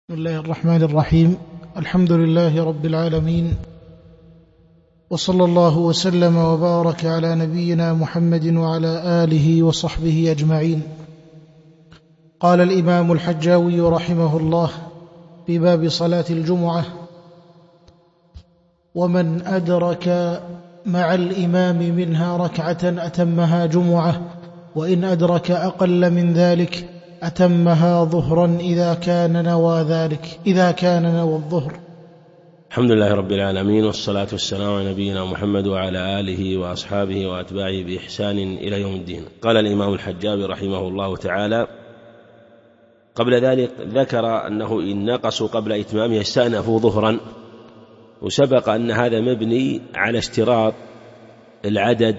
بسم الله الرحمن الرحيم. الحمد لله رب العالمين، وصلى الله وسلم وبارك على نبينا محمد وعلى آله وصحبه أجمعين. قال الإمام الحجاوي رحمه الله في باب صلاة الجمعة: ومن أدرك مع الإمام منها ركعة أتمها جمعة، وإن أدرك أقل من ذلك أتمها ظهرا إذا كان نوى الظهر. الحمد لله رب العالمين، والصلاة والسلام على نبينا محمد وعلى آله وأصحابه وأتباعه بإحسان إلى يوم الدين. قال الإمام الحجاوي رحمه الله تعالى: قبل ذلك ذكر أنه إن نقصوا قبل إتمامها استأنفوا ظهرا، وسبق أن هذا مبني على اشتراط العدد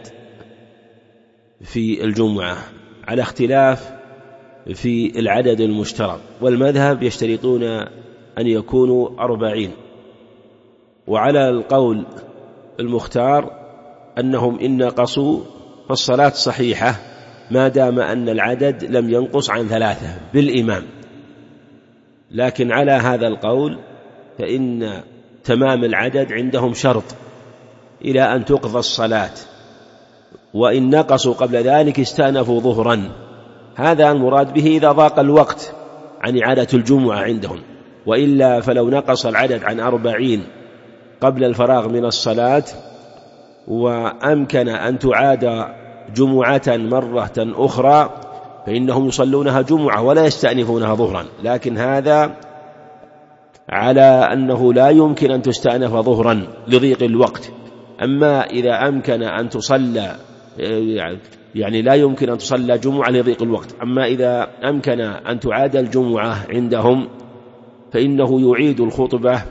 في الجمعة على اختلاف في العدد المشترك، والمذهب يشترطون أن يكونوا 40، وعلى القول المختار أنهم إن نقصوا فالصلاة صحيحة ما دام أن العدد لم ينقص عن 3 بالإمام. لكن على هذا القول فإن تمام العدد عندهم شرط إلى أن تقضى الصلاة، وإن نقصوا قبل ذلك استأنفوا ظهرا. هذا المراد به إذا ضاق الوقت عن إعادة الجمعة عندهم، وإلا فلو نقص العدد عن 40 قبل الفراغ من الصلاة وأمكن أن تعاد جمعة مرة أخرى فإنهم يصلونها جمعة ولا يستأنفونها ظهرا. لكن هذا على أنه لا يمكن أن تستأنف ظهرا لضيق الوقت. أما إذا أمكن أن تصلى يعني لا يمكن أن تصلى جمعة لضيق الوقت، أما إذا أمكن أن تعاد الجمعة عندهم فإنه يعيد الخطبة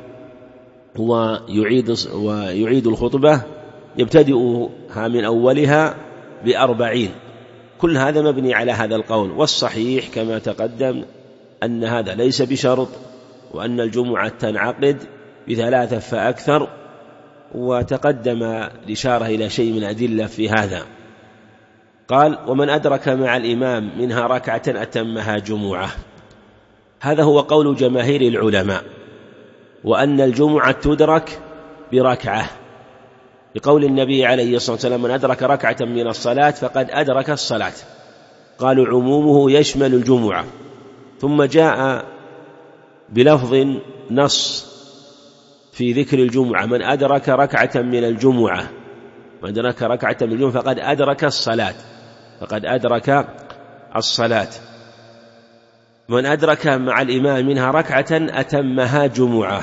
ويعيد الخطبة يبتدئها من أولها ب40. كل هذا مبني على هذا القول، والصحيح كما تقدم أن هذا ليس بشرط، وأن الجمعة تنعقد ب3 فأكثر، وتقدم الإشارة إلى شيء من أدلة في هذا. قال: ومن أدرك مع الإمام منها ركعة أتمها جمعة. هذا هو قول جماهير العلماء، وأن الجمعة تدرك بركعة، بقول النبي عليه الصلاة والسلام: من أدرك ركعة من الصلاة فقد أدرك الصلاة. قالوا عمومه يشمل الجمعة، ثم جاء بلفظ نص في ذكر الجمعة: من أدرك ركعة من الجمعة، من أدرك ركعة من الجمعة فقد أدرك الصلاة، فقد أدرك الصلاة. من أدرك مع الإمام منها ركعة أتمها جمعة،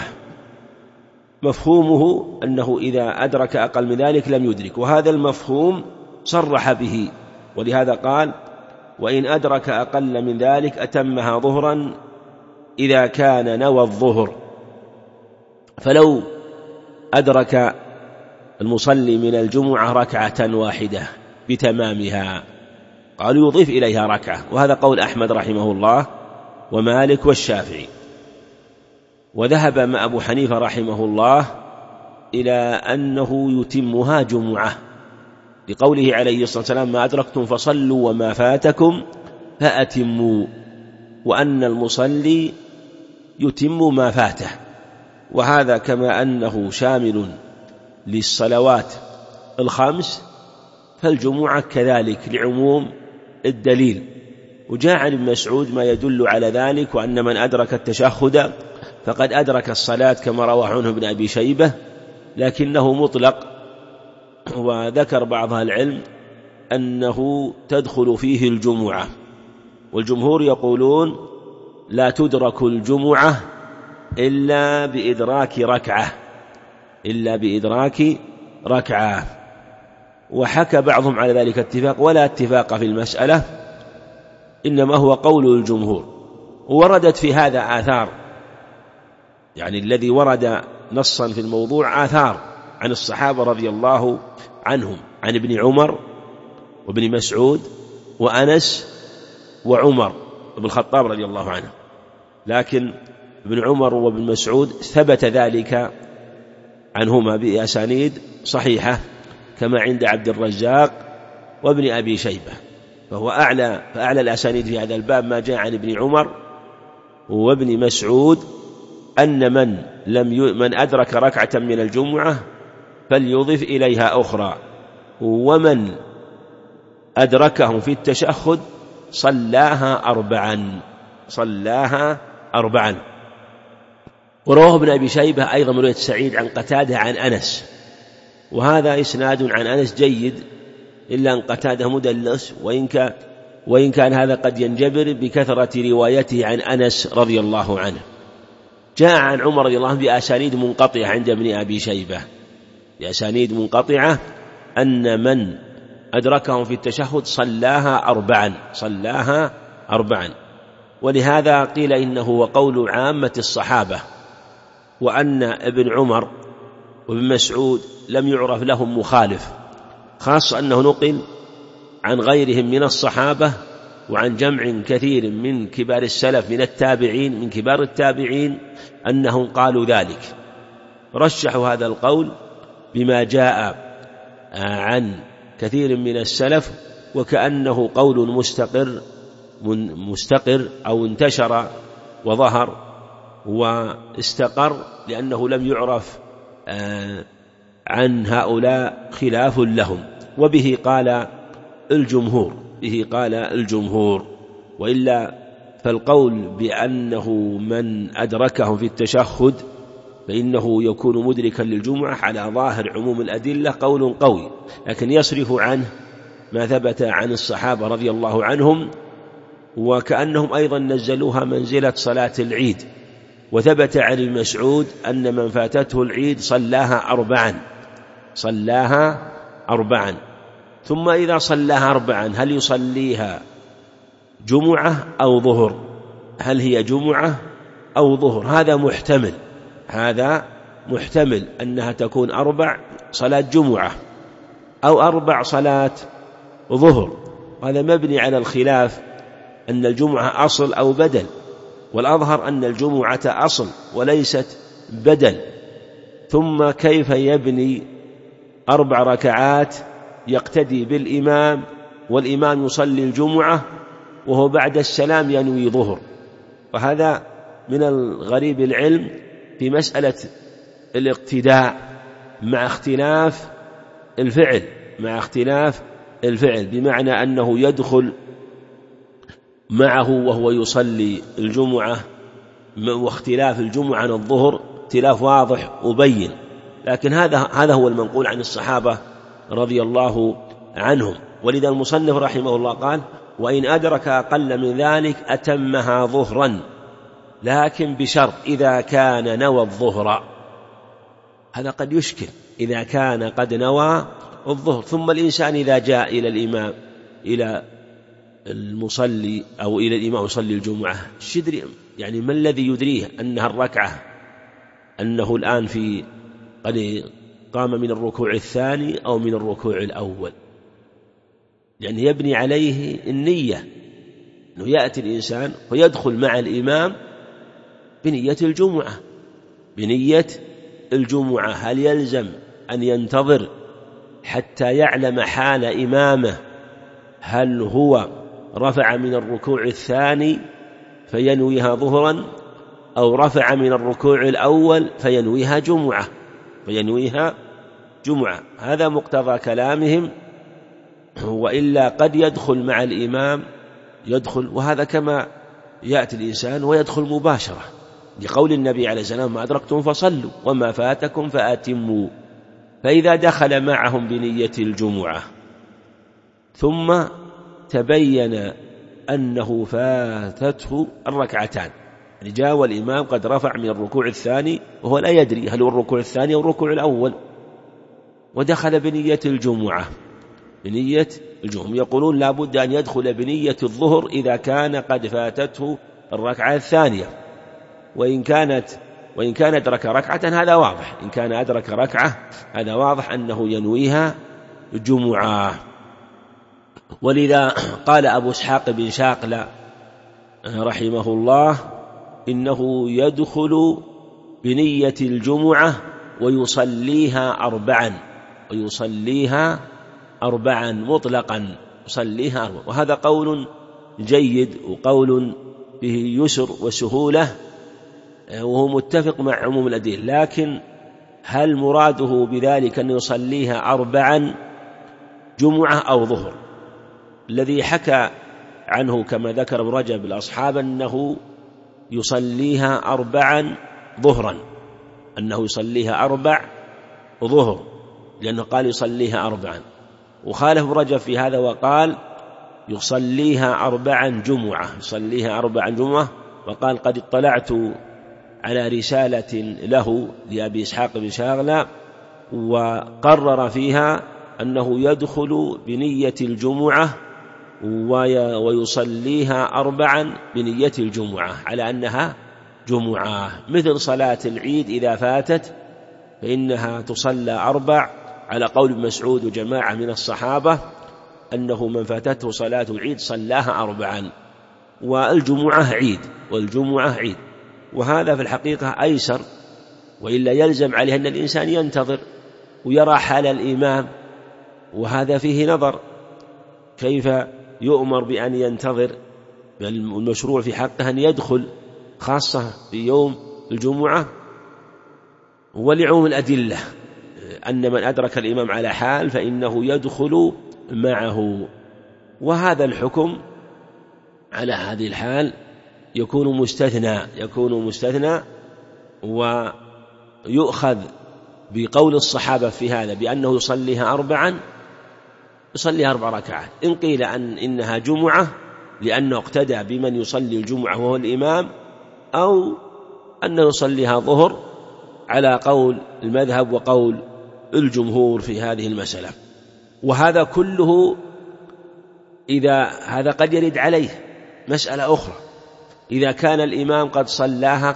مفهومه أنه إذا أدرك أقل من ذلك لم يدرك، وهذا المفهوم صرح به، ولهذا قال: وإن أدرك أقل من ذلك أتمها ظهرا إذا كان نوى الظهر. فلو أدرك المصلي من الجمعة ركعة واحدة بتمامها، قالوا يضيف إليها ركعة، وهذا قول أحمد رحمه الله ومالك والشافعي. وذهب مع أبو حنيفة رحمه الله إلى أنه يتمها جمعة، لقوله عليه الصلاة والسلام: ما أدركتم فصلوا وما فاتكم فأتموا، وأن المصلي يتم ما فاته. وهذا كما أنه شامل للصلوات الخمس فالجمعة كذلك لعموم الدليل. وجاء عن ابن مسعود ما يدل على ذلك، وأن من أدرك التشهد فقد أدرك الصلاة، كما روى عنه ابن أبي شيبة، لكنه مطلق. وذكر بعض العلم أنه تدخل فيه الجمعة، والجمهور يقولون لا تدرك الجمعة إلا بإدراك ركعة، وحكى بعضهم على ذلك اتفاق، ولا اتفاق في المسألة، إنما هو قول الجمهور. ووردت في هذا آثار، يعني الذي ورد نصا في الموضوع آثار عن الصحابة رضي الله عنهم، عن ابن عمر وابن مسعود وأنس وعمر بن الخطاب رضي الله عنه. لكن ابن عمر وابن مسعود ثبت ذلك عنهما بأسانيد صحيحة كما عند عبد الرزاق وابن أبي شيبة، فهو فأعلى الأسانيد في هذا الباب ما جاء عن ابن عمر وابن مسعود أن من أدرك ركعة من الجمعة فليضف إليها أخرى، ومن أدركهم في التشهد صلاها أربعا. ورواه ابن أبي شيبة أيضا من رواية سعيد عن قتادة عن أنس، وهذا إسناد عن أنس جيد، إلا أن قتادة مدلس، وإن كان هذا قد ينجبر بكثرة روايته عن أنس رضي الله عنه. جاء عن عمر رضي الله عنه بأسانيد منقطعة عند ابن أبي شيبة، بأسانيد منقطعة أن من أدركهم في التشهد صلاها أربعا. ولهذا قيل إنه وقول عامة الصحابة، وأن ابن عمر وابن مسعود لم يعرف لهم مخالف، خاصة أنه نقل عن غيرهم من الصحابة وعن جمع كثير من كبار السلف من كبار التابعين أنهم قالوا ذلك، رشحوا هذا القول بما جاء عن كثير من السلف، وكأنه قول مستقر أو انتشر وظهر واستقر، لأنه لم يعرف عن هؤلاء خلاف لهم. وبه قال الجمهور، وإلا فالقول بأنه من أدركهم في التشهد فإنه يكون مدركا للجمعة على ظاهر عموم الأدلة قول قوي، لكن يصرف عنه ما ثبت عن الصحابة رضي الله عنهم، وكأنهم أيضا نزلوها منزلة صلاة العيد. وثبت عن ابن مسعود أن من فاتته العيد صلاها أربعا. ثم إذا صلاها أربعا هل يصليها جمعة أو ظهر؟ هل هي جمعة أو ظهر؟ هذا محتمل أنها تكون 4 صلاة جمعة أو 4 صلاة ظهر، هذا مبني على الخلاف أن الجمعة أصل أو بدل، والأظهر أن الجمعة أصل وليست بدل. ثم كيف يبني 4 ركعات يقتدي بالإمام والإمام يصلي الجمعة وهو بعد السلام ينوي ظهر؟ وهذا من الغريب العلم في مسألة الاقتداء مع اختلاف الفعل، بمعنى أنه يدخل معه وهو يصلي الجمعة، واختلاف الجمعة عن الظهر اختلاف واضح وبين، لكن هذا هو المنقول عن الصحابة رضي الله عنهم. ولذا المصنف رحمه الله قال: وإن أدرك أقل من ذلك أتمها ظهرا، لكن بشرط إذا كان نوى الظهر. هذا قد يشكل إذا كان قد نوى الظهر، ثم الإنسان إذا جاء إلى الإمام إلى المصلي أو إلى الإمام يصلي الجمعة، يعني ما الذي يدريه أنها الركعة، أنه الآن قد قام من الركوع الثاني أو من الركوع الأول؟ يعني يبني عليه النية، أنه يأتي الإنسان ويدخل مع الإمام بنية الجمعة. هل يلزم أن ينتظر حتى يعلم حال إمامه هل هو رفع من الركوع الثاني فينويها ظهرا، أو رفع من الركوع الأول فينويها جمعة؟ هذا مقتضى كلامهم، وإلا قد يدخل مع الإمام وهذا كما يأتي الإنسان ويدخل مباشرة، لقول النبي عليه السلام: ما أدركتم فصلوا وما فاتكم فأتموا. فإذا دخل معهم بنية الجمعة ثم تبين أنه فاتته الركعتان، يعني جاء والإمام قد رفع من الركوع الثاني وهو لا يدري هل هو الركوع الثاني أو الركوع الأول، ودخل بنية الجمعة، يقولون لا بد أن يدخل بنية الظهر إذا كان قد فاتته الركعة الثانية، وإن كان أدرك ركعة هذا واضح، إن كان أدرك ركعة هذا واضح أنه ينويها جمعة. ولذا قال أبو إسحاق بن شاقلة رحمه الله: إنه يدخل بنية الجمعة ويصليها أربعا مطلقا، يصليها 4. وهذا قول جيد وقول به يسر وسهولة، وهو متفق مع عموم الأدلة، لكن هل مراده بذلك أن يصليها 4 جمعة أو ظهر؟ الذي حكى عنه كما ذكر ابن رجب الأصحاب أنه يصليها 4 ظهرا، أنه يصليها 4 ظهر، لأنه قال يصليها 4، وخالف ابن رجب في هذا وقال يصليها 4 جمعة، يصليها 4 جمعة، وقال قد اطلعت على رسالة له لأبي إسحاق بن شاغلة وقرر فيها أنه يدخل بنية الجمعة ويصليها 4 بنية الجمعة على أنها جمعة، مثل صلاة العيد إذا فاتت فإنها تصلى 4 على قول ابن مسعود وجماعة من الصحابة أنه من فاتته صلاة العيد صلاها 4، والجمعة عيد، وهذا في الحقيقة أيسر، وإلا يلزم عليه أن الإنسان ينتظر ويرى حال الإمام، وهذا فيه نظر، كيف يؤمر بأن ينتظر؟ المشروع في حقه أن يدخل خاصة في يوم الجمعة، ولعموم الأدلة أن من أدرك الإمام على حال فإنه يدخل معه، وهذا الحكم على هذه الحال يكون مستثنى، ويؤخذ بقول الصحابة في هذا بأنه يصليها 4 ركعات، إن قيل إنها جمعة لأنه اقتدى بمن يصلي الجمعة وهو الإمام، أو أنه يصليها ظهر على قول المذهب وقول الجمهور في هذه المسألة. وهذا كله إذا هذا قد يرد عليه مسألة أخرى، إذا كان الإمام قد صلاها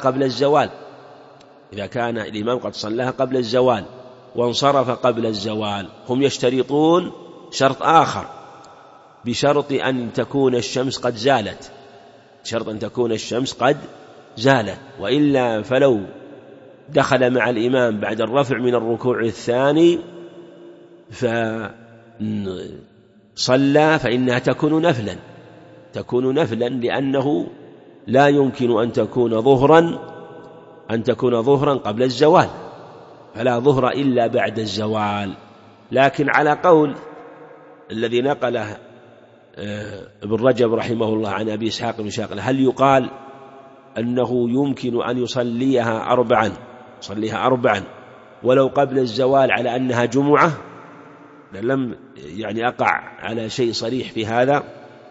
قبل الزوال، وانصرف قبل الزوال، هم يشترطون شرط آخر بشرط أن تكون الشمس قد زالت، وإلا فلو دخل مع الإمام بعد الرفع من الركوع الثاني فصلى فإنها تكون نفلا، لأنه لا يمكن أن تكون ظهرا قبل الزوال، فلا ظهر إلا بعد الزوال. لكن على قول الذي نقله ابن رجب رحمه الله عن أبي إسحاق بن شاغلة، هل يقال أنه يمكن أن يصليها 4 ولو قبل الزوال على أنها جمعة؟ لم أقع على شيء صريح في هذا،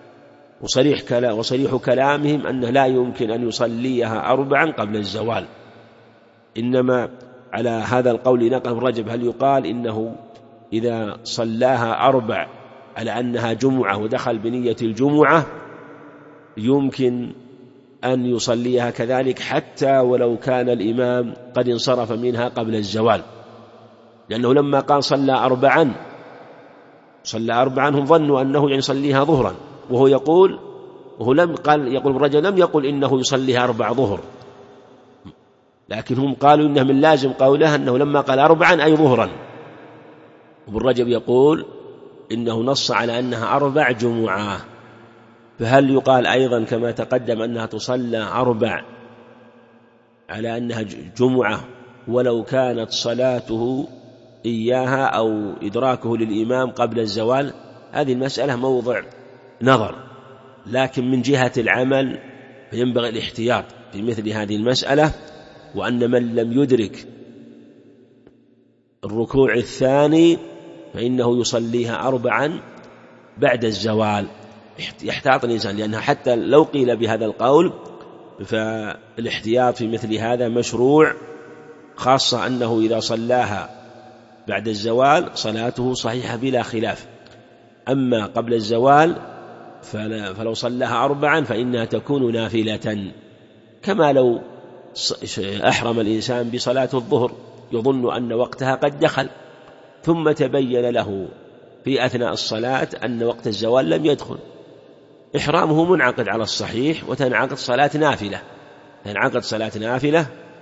وصريح كلامهم أنه لا يمكن أن يصليها 4 قبل الزوال، إنما على هذا القول نقل ابن رجب هل يقال إنه إذا صلاها 4 على أنها جمعة ودخل بنية الجمعة يمكن أن يصليها كذلك حتى ولو كان الإمام قد انصرف منها قبل الزوال، لأنه لما قال صلى 4 هم ظنوا أنه يصليها ظهرا، وهو يقول ابن رجب لم يقل إنه يصليها 4 ظهر، لكن هم قالوا إنه من لازم قوله أنه لما قال 4 أي ظهرا، ابن رجب يقول إنه نص على أنها 4 جمعة، فهل يقال أيضا كما تقدم أنها تصلى 4 على أنها جمعة ولو كانت صلاته إياها أو إدراكه للإمام قبل الزوال؟ هذه المسألة موضع نظر، لكن من جهة العمل فينبغي الاحتياط في مثل هذه المسألة، وأن من لم يدرك الركوع الثاني فإنه يصليها 4 بعد الزوال، يحتاط الإنسان، لأنها حتى لو قيل بهذا القول فالاحتياط في مثل هذا مشروع، خاصة أنه إذا صلاها بعد الزوال صلاته صحيحة بلا خلاف، أما قبل الزوال فلو صلاها 4 فإنها تكون نافلة، كما لو أحرم الإنسان بصلاة الظهر يظن أن وقتها قد دخل، ثم تبين له في أثناء الصلاة أن وقت الزوال لم يدخل، إحرامه منعقد على الصحيح، وتنعقد صلاة نافلة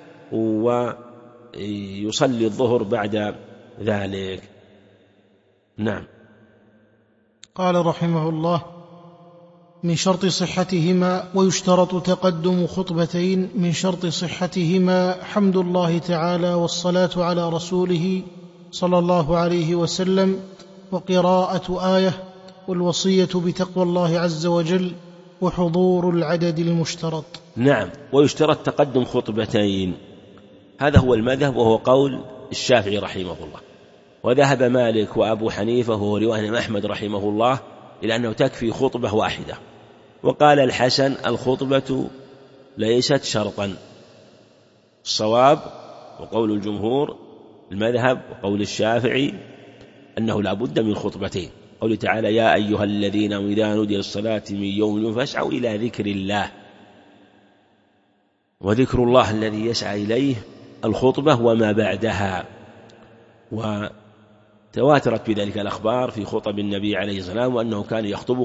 ويصلي الظهر بعد ذلك. نعم. قال رحمه الله: من شرط صحتهما. ويشترط تقدم خطبتين من شرط صحتهما حمد الله تعالى والصلاة على رسوله صلى الله عليه وسلم وقراءة آية والوصية بتقوى الله عز وجل وحضور العدد المشترط. نعم. ويشترط تقدم خطبتين، هذا هو المذهب وهو قول الشافعي رحمه الله، وذهب مالك وأبو حنيفة وهو رواية عن أحمد رحمه الله إلى أنه تكفي خطبة واحدة. وقال الحسن الخطبة ليست شرطا. الصواب وقول الجمهور المذهب وقول الشافعي أنه لا بد من خطبتين. قوله تعالى يا أيها الذين إذا نودي للصلاة من يوم فاسعوا إلى ذكر الله، وذكر الله الذي يسعى إليه الخطبة وما بعدها. وتواترت بذلك الأخبار في خطب النبي عليه الصلاة والسلام وأنه كان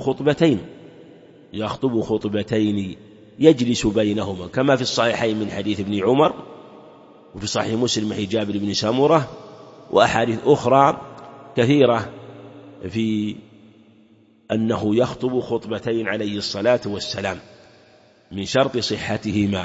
يخطب خطبتين يجلس بينهما، كما في الصحيحين من حديث ابن عمر، وفي صحيح مسلم من حديث جابر بن سمرة، وأحاديث أخرى كثيرة في أنه يخطب خطبتين عليه الصلاة والسلام من شرط صحتهما.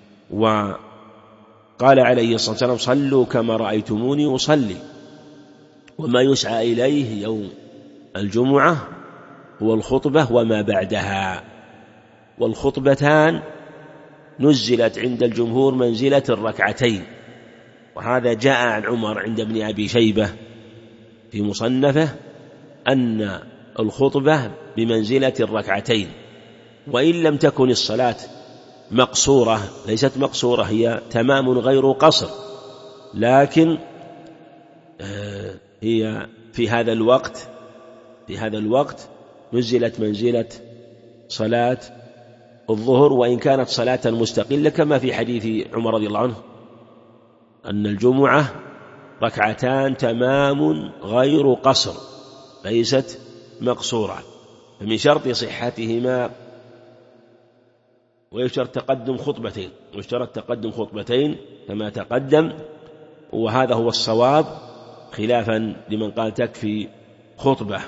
وقال عليه الصلاة والسلام صلوا كما رأيتموني أصلي. وما يسعى إليه يوم الجمعة هو الخطبة وما بعدها. والخطبتان نزلت عند الجمهور منزلة الركعتين، وهذا جاء عن عمر عند ابن أبي شيبة في مصنفه أن الخطبة بمنزلة الركعتين، وإن لم تكن الصلاة مقصورة، ليست مقصورة، هي تمام غير قصر، لكن هي في هذا الوقت نزلت منزلة صلاة الظهر، وإن كانت صلاة مستقلة كما في حديث عمر رضي الله عنه أن الجمعة ركعتان تمام غير قصر ليست مقصورة. فمن شرط صحتهما ويشترط تقدم خطبتين كما تقدم، وهذا هو الصواب خلافا لمن قال تكفي خطبة.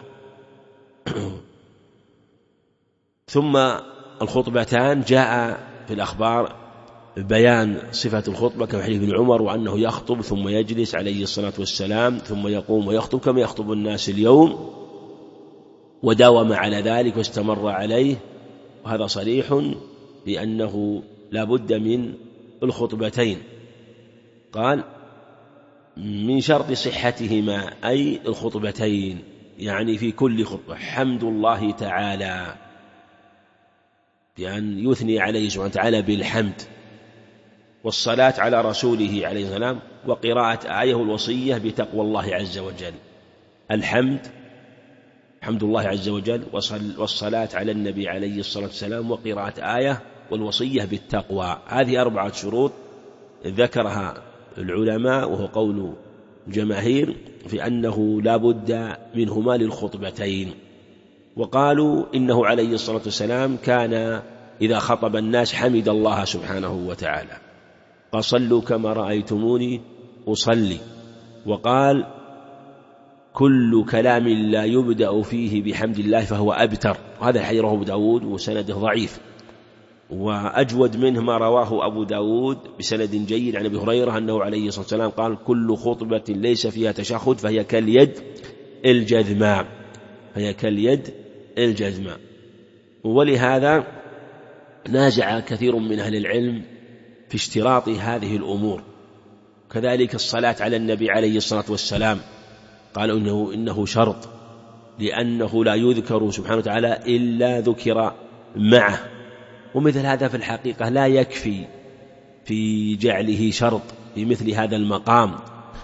ثم الخطبتان جاء في الأخبار بيان صفة الخطبة كما حديث ابن عمر وأنه يخطب ثم يجلس عليه الصلاة والسلام ثم يقوم ويخطب كما يخطب الناس اليوم، وداوم على ذلك واستمر عليه، وهذا صريح بأنه لا بد من الخطبتين. قال من شرط صحتهما أي الخطبتين، يعني في كل خطبة حمد الله تعالى بأن يثني عليه سبحانه وتعالى بالحمد، والصلاة على رسوله عليه السلام، وقراءة آية الوصية بتقوى الله عز وجل. الحمد حمد الله عز وجل، والصلاة على النبي عليه الصلاة والسلام، وقراءة آية، والوصية بالتقوى. هذه 4 شروط ذكرها العلماء، وهو قول الجماهير في أنه لا بد منهما للخطبتين. وقالوا إنه عليه الصلاة والسلام كان إذا خطب الناس حمد الله سبحانه وتعالى، قال صلوا كما رأيتموني أصلي. وقال كل كلام لا يبدأ فيه بحمد الله فهو أبتر، هذا حديث رواه أبو داود وسنده ضعيف، وأجود منه ما رواه أبو داود بسند جيد عن أبي هريرة أنه عليه الصلاة والسلام قال كل خطبة ليس فيها تشهد فهي كاليد الجذماء. ولهذا نازع كثير من أهل العلم في اشتراط هذه الأمور. كذلك الصلاة على النبي عليه الصلاة والسلام قالوا إنه شرط، لأنه لا يذكر سبحانه وتعالى إلا ذكر معه، ومثل هذا في الحقيقة لا يكفي في جعله شرط في مثل هذا المقام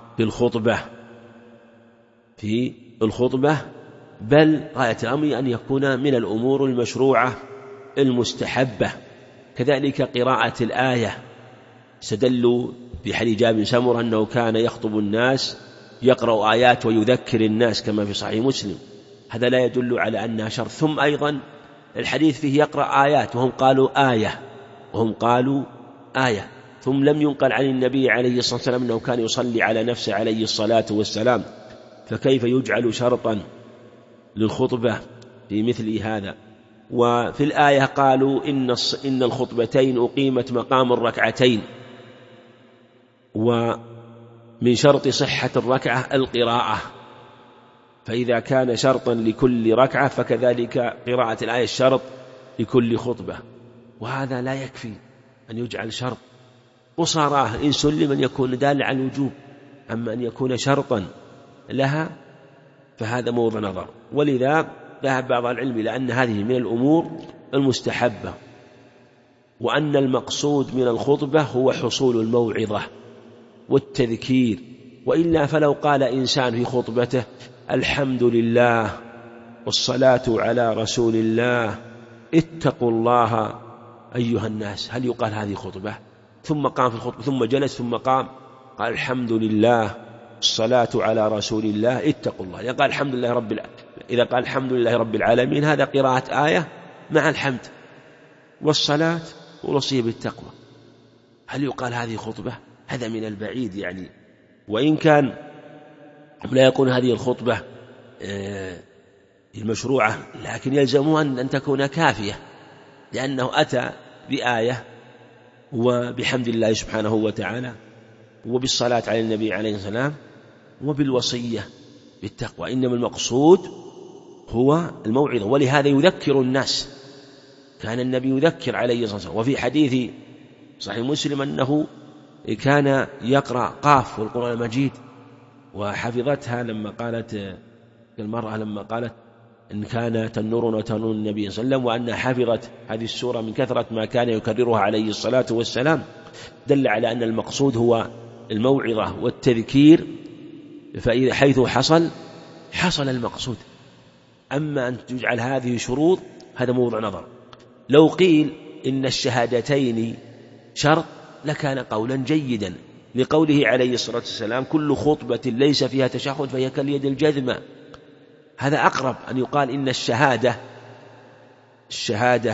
في الخطبة، بل غاية الأمر أن يكون من الأمور المشروعة المستحبة. كذلك قراءة الآية، استدلوا بحديث جابر بن سمرة أنه كان يخطب الناس يقرأ آيات ويذكر الناس كما في صحيح مسلم، هذا لا يدل على أنها شرط. ثم أيضا الحديث فيه يقرأ آيات وهم قالوا آية، ثم لم ينقل عن النبي عليه الصلاة والسلام أنه كان يصلي على نفسه عليه الصلاة والسلام، فكيف يجعل شرطا للخطبة في مثل هذا وفي الآية قالوا إن الخطبتين أقيمت مقام الركعتين، ومن شرط صحة الركعة القراءة، فإذا كان شرطا لكل ركعة فكذلك قراءة الآية الشرط لكل خطبة، وهذا لا يكفي أن يجعل شرط قصاراه إن سلم أن يكون دال على الوجوب، أما أن يكون شرطا لها فهذا موضع نظر. ولذا ذهب بعض العلم إلى أن هذه من الأمور المستحبة، وأن المقصود من الخطبة هو حصول الموعظة والتذكير، وإلا فلو قال إنسان في خطبته الحمد لله والصلاة على رسول الله اتقوا الله أيها الناس، هل يقال هذه خطبة؟ ثم قام في الخطبة ثم جلس ثم قام قال الحمد لله الصلاة على رسول الله اتقوا الله، قال الحمد لله رب العالمين. إذا قال الحمد لله رب العالمين هذا قراءة آية مع الحمد والصلاة والوصية بالتقوى، هل يقال هذه خطبة؟ هذا من البعيد يعني، وإن كان لا يكون هذه الخطبة المشروعة، لكن يلزمها أن تكون كافية، لأنه أتى بآية وبحمد الله سبحانه وتعالى وبالصلاة على النبي عليه السلام وبالوصية بالتقوى، إنما المقصود هو الموعظة. ولهذا يذكر الناس، كان النبي يذكر عليه الصلاة والسلام، وفي حديث صحيح مسلم أنه كان يقرأ قاف والقرآن المجيد وحفظتها، لما قالت المرأة لما قالت إن كان تنورنا وتنور النبي صلى الله عليه وسلم، وأنها حفظت هذه السورة من كثرة ما كان يكررها عليه الصلاة والسلام، دل على أن المقصود هو الموعظة والتذكير، فإذا حيث حصل المقصود. أما أن تجعل هذه شروط هذا موضع نظر. لو قيل إن الشهادتين شرط لكان قولا جيدا، لقوله عليه الصلاة والسلام كل خطبة ليس فيها تشهد فهي كاليد الجذمة، هذا أقرب أن يقال إن الشهادة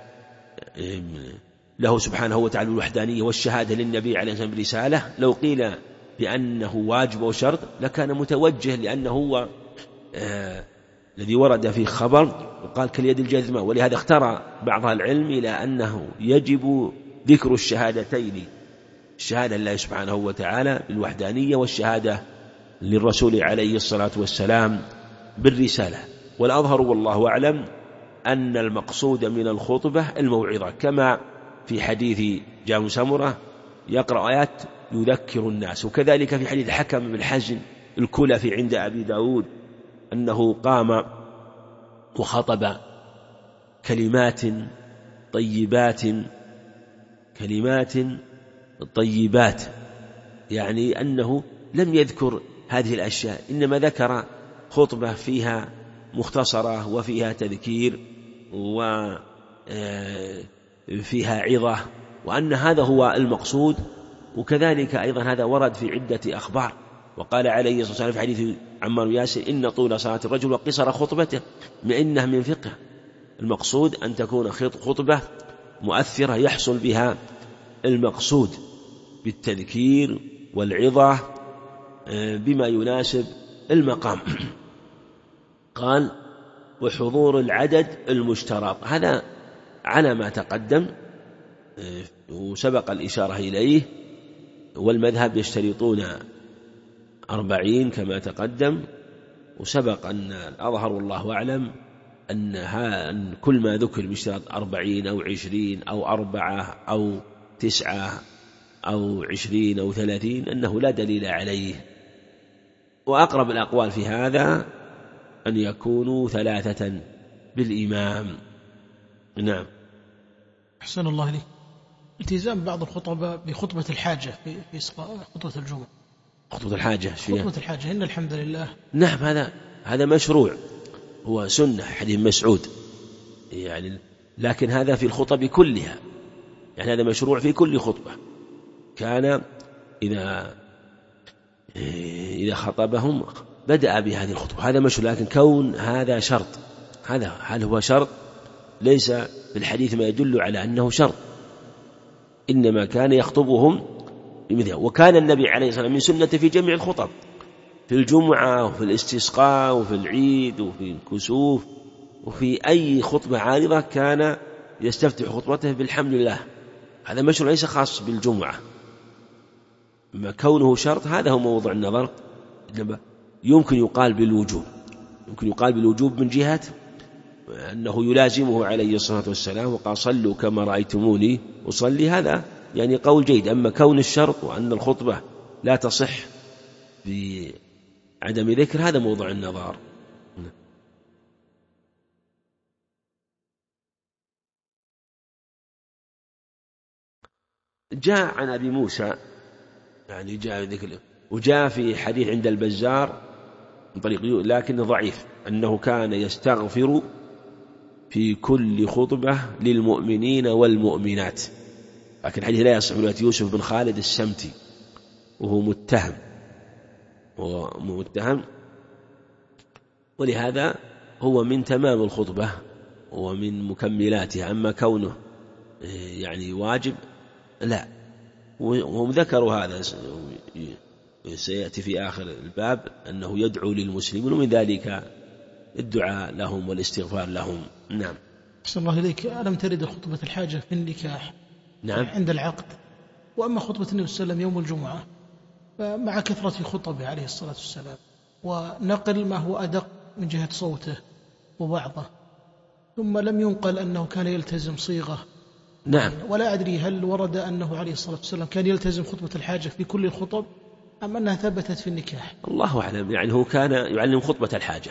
له سبحانه وتعالى الوحدانية، والشهادة للنبي عليه الصلاة والسلام برسالة. لو قيل بأنه واجب وشرط لكان متوجه، لأنه هو الذي ورد في خبر وقال كاليد الجذمة، ولهذا اختار بعض العلم إلى أنه يجب ذكر الشهادتين، الشهادة لله سبحانه وتعالى بالوحدانية والشهادة للرسول عليه الصلاة والسلام بالرسالة. والأظهر والله أعلم أن المقصود من الخطبة الموعظة، كما في حديث جابر سمرة يقرأ آيات يذكر الناس، وكذلك في حديث الحكم بن حزم الكلفي عند أبي داود أنه قام وخطب كلمات طيبات، يعني أنه لم يذكر هذه الأشياء، إنما ذكر خطبة فيها مختصرة وفيها تذكير وفيها عظة، وأن هذا هو المقصود. وكذلك أيضا هذا ورد في عدة أخبار، وقال عليه الصلاة والسلام في حديث عمار ياسر إن طول صلاة الرجل وقصر خطبته إنه من فقه. المقصود أن تكون خطبة مؤثرة يحصل بها المقصود بالتذكير والعظة بما يناسب المقام. قال وحضور العدد المشترط، هذا على ما تقدم وسبق الإشارة إليه، والمذهب يشترطون 40 كما تقدم، وسبق أن الأظهر والله أعلم أن كل ما ذكر بشرط 40 أو 20 أو 4 أو 9 أو 20 أو 30 أنه لا دليل عليه، وأقرب الأقوال في هذا أن يكونوا 3 بالإمام. نعم. أحسن الله لي. التزام بعض الخطباء بخطبة الحاجة في خطبة الجمعة. خطبة الحاجة إن الحمد لله. نعم، هذا مشروع، هو سنة حديث مسعود يعني، لكن هذا في الخطب كلها، يعني هذا مشروع في كل خطبة. كان إذا خطبهم بدأ بهذه الخطبة، هذا مشروع. لكن كون هذا شرط، هل هو شرط؟ ليس في الحديث ما يدل على أنه شرط، إنما كان يخطبهم بمثله. وكان النبي عليه الصلاة والسلام من سنة في جميع الخطب، في الجمعة وفي الاستسقاء وفي العيد وفي الكسوف وفي أي خطبة عارضة كان يستفتح خطبته بالحمد لله. هذا مشروع ليس خاص بالجمعة، ما كونه شرط هذا هو موضوع النظر. يمكن يقال بالوجوب من جهة أنه يلازمه عليه الصلاة والسلام وقال صلوا كما رأيتموني أصلي، هذا يعني قول جيد. أما كون الشرط وأن الخطبة لا تصح بعدم ذكر هذا موضوع النظر. جاء عن أبي موسى يعني جاء ذكر، وجاء في حديث عند البزار من طريق لكن ضعيف أنه كان يستغفر في كل خطبة للمؤمنين والمؤمنات، لكن الحديث لا يصح. رواية يوسف بن خالد السمتي وهو متهم، ولهذا هو من تمام الخطبة ومن مكملاتها. أما كونه يعني واجب لا، وهم ذكروا هذا سيأتي في آخر الباب أنه يدعو للمسلمين، ومن ذلك الدعاء لهم والاستغفار لهم. نعم. أحسن الله إليك. ألم ترد خطبة الحاجة في النكاح نعم عند العقد؟ وأما خطبة النبي صلى الله عليه وسلم يوم الجمعة فمع كثرة خطبه عليه الصلاة والسلام ونقل ما هو أدق من جهة صوته وبعضه، ثم لم ينقل أنه كان يلتزم صيغة. نعم. ولا أدري هل ورد أنه عليه الصلاة والسلام كان يلتزم خطبة الحاجة في كل الخطب أم أنها ثبتت في النكاح؟ الله أعلم. يعني هو كان يعلم خطبة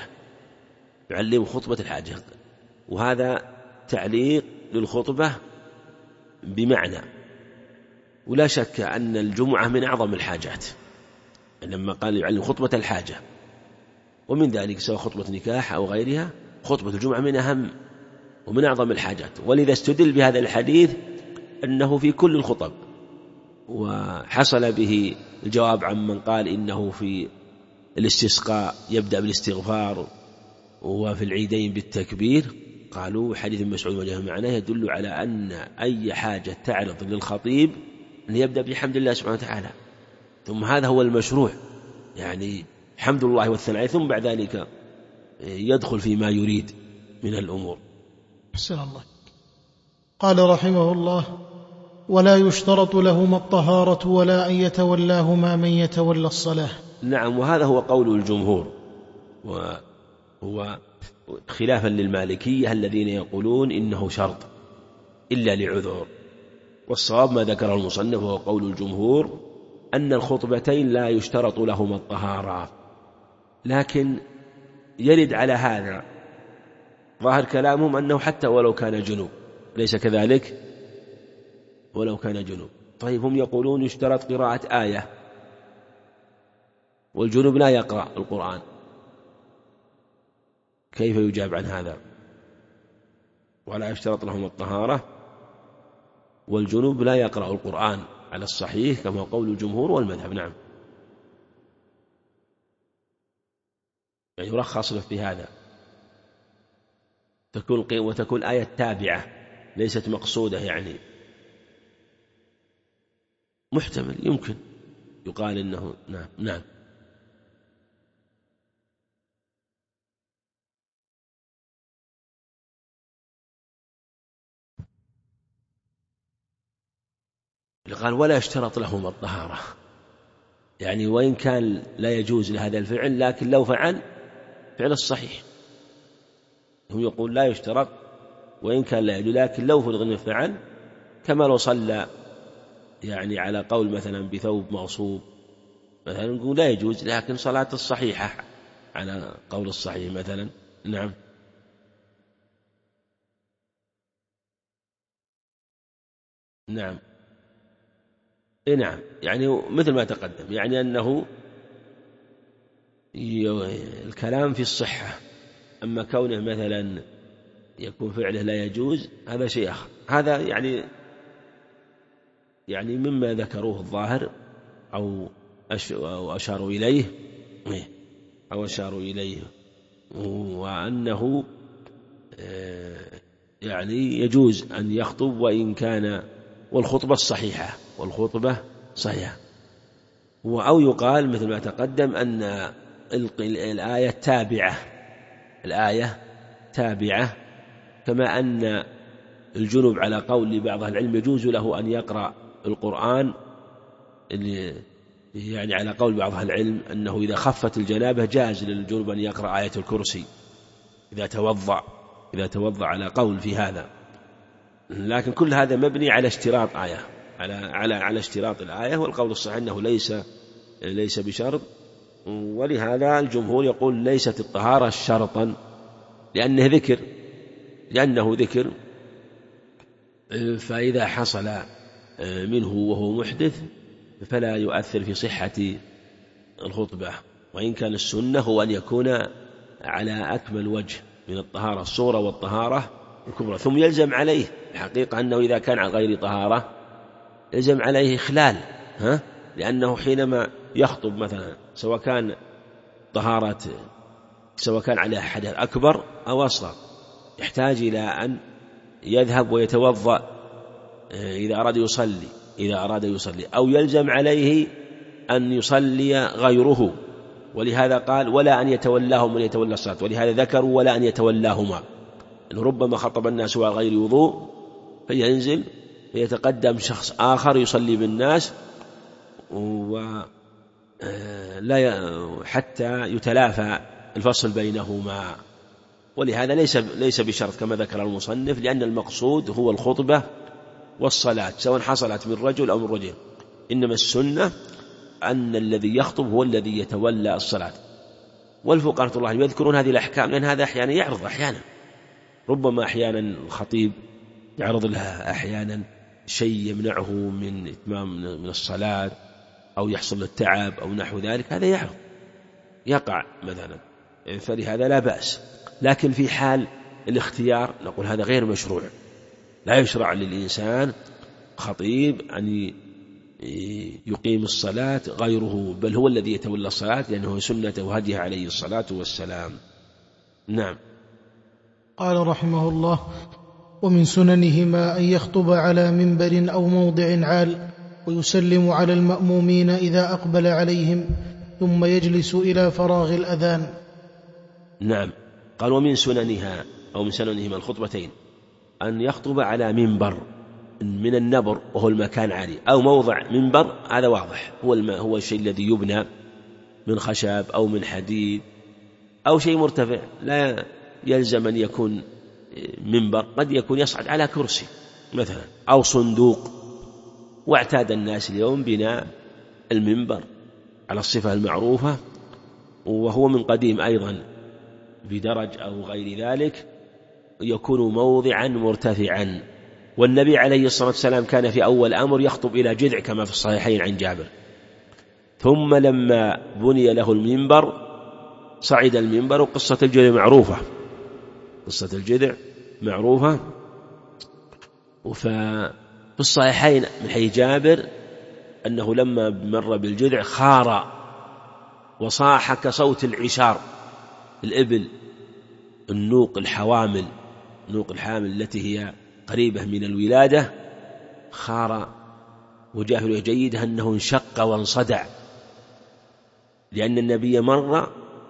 الحاجة، وهذا تعليق للخطبة بمعنى. ولا شك أن الجمعة من أعظم الحاجات، لما قال يعلم خطبة الحاجة، ومن ذلك سواء خطبة نكاح أو غيرها، خطبة الجمعة من أهم ومن أعظم الحاجات. ولذا استدل بهذا الحديث أنه في كل الخطب، وحصل به الجواب عن من قال إنه في الاستسقاء يبدأ بالاستغفار وفي العيدين بالتكبير. قالوا حديث مسعود وجه معناه يدل على أن أي حاجة تعرض للخطيب أن يبدأ بحمد الله سبحانه وتعالى، ثم هذا هو المشروع، يعني حمد الله والثناء، ثم بعد ذلك يدخل فيما يريد من الأمور. أحسن الله. قال رحمه الله: ولا يشترط لهما الطهارة ولا أن يتولاهما من يتولى الصلاة. نعم، وهذا هو قول الجمهور، وهو خلافا للمالكية الذين يقولون إنه شرط إلا لعذر. والصواب ما ذكره المصنف وهو قول الجمهور أن الخطبتين لا يشترط لهما الطهارة، لكن يرد على هذا ظاهر كلامهم أنه حتى ولو كان جنوب، ليس كذلك؟ ولو كان جنوب. طيب هم يقولون يشترط قراءة آية، والجنوب لا يقرأ القرآن، كيف يجاب عن هذا؟ ولا يشترط لهم الطهارة والجنوب لا يقرأ القرآن على الصحيح كما قول الجمهور والمذهب. نعم، يعني يرخص له في هذا، وتكون آية تابعة ليست مقصودة، يعني محتمل يمكن يقال إنه نعم. قال ولا يشترط لهم الطهارة، يعني وإن كان لا يجوز لهذا الفعل، لكن لو فعل فعل الصحيح. هم يقول لا يشترط وإن كان لا يجوز، لكن لو فرض أنه فعل، كما لو صلى يعني على قول مثلا بثوب مغصوب مثلا، نقول لا يجوز، لكن صلاة الصحيحة على قول الصحيح مثلا. نعم. نعم. نعم، يعني مثل ما تقدم، يعني أنه الكلام في الصحة، أما كونه مثلا يكون فعله لا يجوز هذا شيء آخر. هذا يعني مما ذكروه الظاهر أو أشاروا إليه وأنه يعني يجوز أن يخطب وإن كان، والخطبة صحيحة. أو يقال مثل ما تقدم أن الآية تابعة، كما أن الجنب على قول لبعض العلم يجوز له أن يقرأ القرآن، يعني على قول بعض العلم أنه إذا خفت الجنابة جاز للجنب أن يقرأ آية الكرسي إذا توضأ على قول في هذا. لكن كل هذا مبني على اشتراط آية، على اشتراط الآية، والقول الصحيح أنه ليس بشرط. ولهذا الجمهور يقول ليست الطهارة شرطا لأنه ذكر، فإذا حصل منه وهو محدث فلا يؤثر في صحة الخطبة. وإن كان السنة هو أن يكون على أكمل وجه من الطهارة الصغرى والطهارة الكبرى. ثم يلزم عليه الحقيقة أنه إذا كان على غير طهارة يلزم عليه إخلال، لأنه حينما يخطب مثلا سواء كان على حدث أكبر أو أصغر يحتاج إلى أن يذهب ويتوضأ إذا أراد يصلي، أو يلزم عليه أن يصلي غيره. ولهذا قال ولا أن يتولاهم من يتولى الصلاة، ولهذا ذكروا ولا أن يتولاهما، إن ربما خطب الناس على غير وضوء فينزل فيتقدم شخص آخر يصلي بالناس حتى يتلافى الفصل بينهما. ولهذا ليس بشرط كما ذكر المصنف، لأن المقصود هو الخطبة والصلاة سواء حصلت من رجل أو من رجل، إنما السنة أن الذي يخطب هو الذي يتولى الصلاة. والفقهاء رحمه الله يذكرون هذه الأحكام لأن هذا أحيانا يعرض، ربما أحيانا الخطيب يعرض لها أحيانا شيء يمنعه من إتمام من الصلاة، أو يحصل له التعب أو نحو ذلك، هذا يقع مثلا، فلهذا لا بأس. لكن في حال الاختيار نقول هذا غير مشروع، لا يشرع للإنسان خطيب أن يقيم الصلاة غيره، بل هو الذي يتولى الصلاة لأنه سنة وهديه عليه الصلاة والسلام. نعم. قال رحمه الله: ومن سننهما أن يخطب على منبر أو موضع عال، ويسلم على المأمومين إذا أقبل عليهم، ثم يجلس إلى فراغ الأذان. نعم. قال ومن سننها أو من سننهما الخطبتين أن يخطب على منبر من النبر وهو المكان عالي، أو موضع منبر، هذا واضح هو الشيء الذي يبنى من خشب أو من حديد أو شيء مرتفع، لا يلزم أن يكون منبر، قد يكون يصعد على كرسي مثلا أو صندوق. واعتاد الناس اليوم بناء المنبر على الصفة المعروفة، وهو من قديم أيضا بدرج أو غير ذلك، يكون موضعا مرتفعا. والنبي عليه الصلاة والسلام كان في أول أمر يخطب إلى جذع كما في الصحيحين عن جابر، ثم لما بني له المنبر صعد المنبر. وقصة الجذع معروفة، وفي الصحيحين من حديث جابر أنه لما مر بالجذع خار وصاح كصوت العشار، الإبل النوق الحوامل التي هي قريبة من الولادة، خار. وجاء جيد أنه انشق وانصدع، لأن النبي مر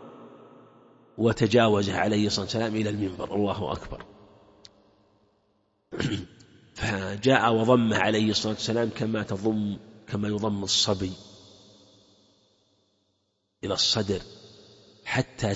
وتجاوزه عليه الصلاة والسلام إلى المنبر. الله أكبر. فجاء وضمه عليه الصلاة والسلام كما يضم الصبي إلى الصدر حتى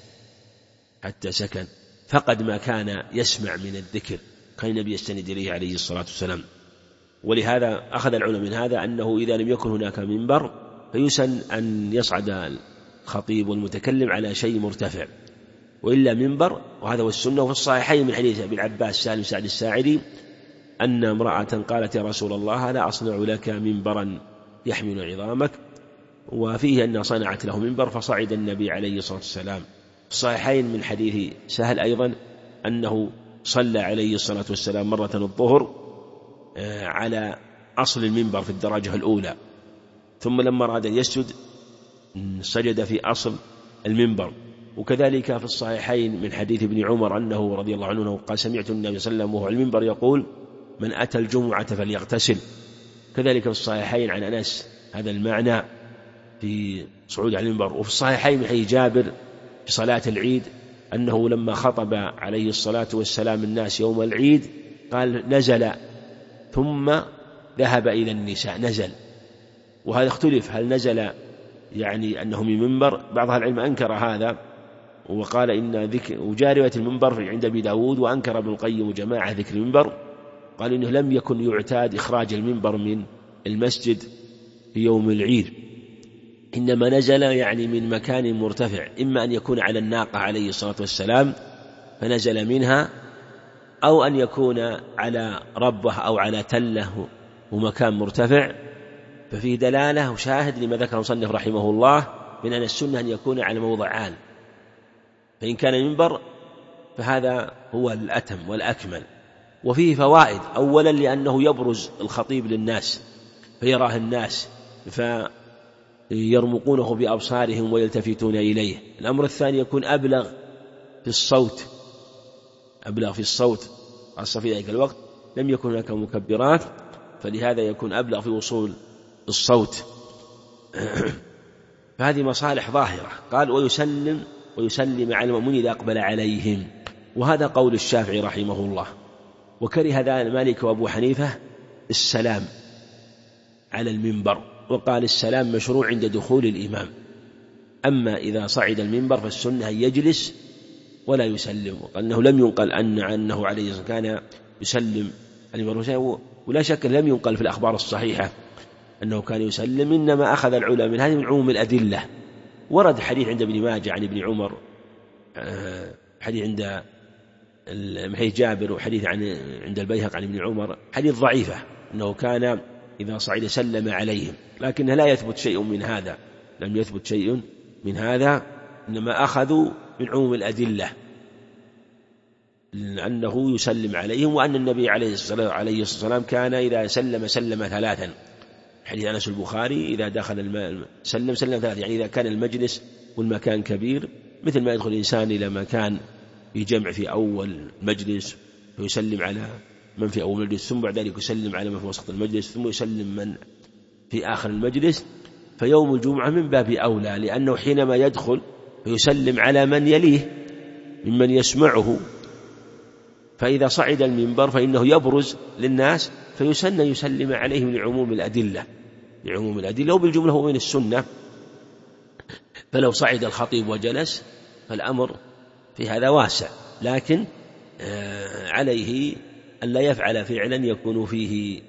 سكن، فقد ما كان يسمع من الذكر، كان النبي يستند إليه عليه الصلاة والسلام. ولهذا أخذ العلماء من هذا أنه إذا لم يكن هناك منبر فيسن أن يصعد الخطيب والمتكلم على شيء مرتفع، وإلا منبر. وهذا هو السنة. وفي الصحيحين من حديث أبي العباس سالم سعد الساعدي أن امرأة قالت: يا رسول الله، لا أصنع لك منبرا يحمل عظامك، وفيه أن صنعت له منبر فصعد النبي عليه الصلاة والسلام. في الصحيحين من حديث سهل أيضا أنه صلى عليه الصلاة والسلام مرة الظهر على أصل المنبر في الدرجة الأولى، ثم لما أراد أن يسجد سجد في أصل المنبر. وكذلك في الصحيحين من حديث ابن عمر أنه رضي الله عنه قال: سمعت النبي صلى الله عليه وسلم وهو على المنبر يقول: من أتى الجمعة فليغتسل. كذلك في الصحيحين عن أنس هذا المعنى في صعود على المنبر. وفي الصحيحين من حديث جابر في صلاة العيد أنه لما خطب عليه الصلاة والسلام الناس يوم العيد قال نزل ثم ذهب إلى النساء، نزل. وهذا اختلف هل نزل يعني أنه من منبر، بعض أهل العلم أنكر هذا وقال إن ذكر وجارية المنبر عند أبي داود، وأنكر ابن القيم وجماعة ذكر المنبر، قال إنه لم يكن يعتاد إخراج المنبر من المسجد في يوم العيد، إنما نزل يعني من مكان مرتفع، إما أن يكون على الناقة عليه الصلاة والسلام فنزل منها، أو أن يكون على ربه أو على تله ومكان مرتفع. ففيه دلالة وشاهد لما ذكر المصنف رحمه الله من أن السنة أن يكون على موضعان، فإن كان المنبر فهذا هو الأتم والأكمل. وفيه فوائد، أولا لأنه يبرز الخطيب للناس فيراه الناس فيرمقونه بأبصارهم ويلتفتون إليه. الأمر الثاني يكون أبلغ في الصوت، أبلغ في الصوت، خاصة في ذلك الوقت لم يكن هناك مكبرات، فلهذا يكون أبلغ في وصول الصوت. فهذه مصالح ظاهرة. قال ويسلم على المؤمنين إذا أقبل عليهم، وهذا قول الشافعي رحمه الله. وكره ذا مالك وأبو حنيفة السلام على المنبر، وقال السلام مشروع عند دخول الإمام، أما إذا صعد المنبر فالسنة أن يجلس ولا يسلم. وقال أنه لم ينقل أنه عليه الصلاة كان يسلم المنبر، ولا شك لم ينقل في الأخبار الصحيحة أنه كان يسلم، إنما أخذ العلماء من هذه من عموم الأدلة. ورد حديث عند ابن ماجه عن ابن عمر، حديث عند حديث جابر، وحديث عند البيهقي عن ابن عمر، حديث ضعيفة أنه كان إذا صعد سلم عليهم، لكن لا يثبت شيء من هذا، لم يثبت شيء من هذا، إنما أخذوا من عموم الأدلة أنه يسلم عليهم، وأن النبي عليه الصلاة والسلام كان إذا سلم ثلاثا، حديث أنس البخاري إذا دخل سلم ثلاثا، يعني إذا كان المجلس والمكان كبير، مثل ما يدخل الإنسان إلى مكان في جمع في أول مجلس فيسلم على من في أول مجلس، ثم بعد ذلك يسلم على من في وسط المجلس، ثم يسلم من في آخر المجلس. فيوم الجمعة من باب أولى، لأنه حينما يدخل فيسلم على من يليه ممن يسمعه، فإذا صعد المنبر فإنه يبرز للناس فيسن يسلم عليهم لعموم الأدلة، وبالجملة هو من السنة. فلو صعد الخطيب وجلس فالأمر في هذا واسع، لكن عليه أن لا يفعل فعلا يكون فيه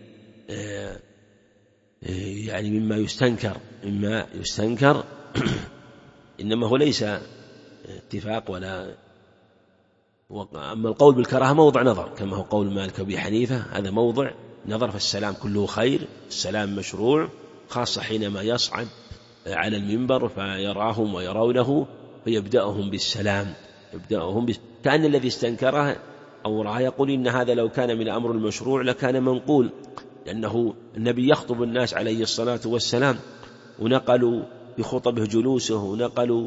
يعني مما يستنكر إنما هو ليس اتفاق ولا. أما القول بالكراهة موضع نظر، كما هو قول مالك وأبي حنيفة، هذا موضع نظر. فالسلام كله خير، السلام مشروع، خاصة حينما يصعد على المنبر فيراهم ويرونه فيبدأهم بالسلام، كأن الذي استنكره أو رأى يقول إن هذا لو كان من أمر المشروع لكان منقول، لأنه النبي يخطب الناس عليه الصلاة والسلام، ونقلوا بخطبه جلوسه، ونقلوا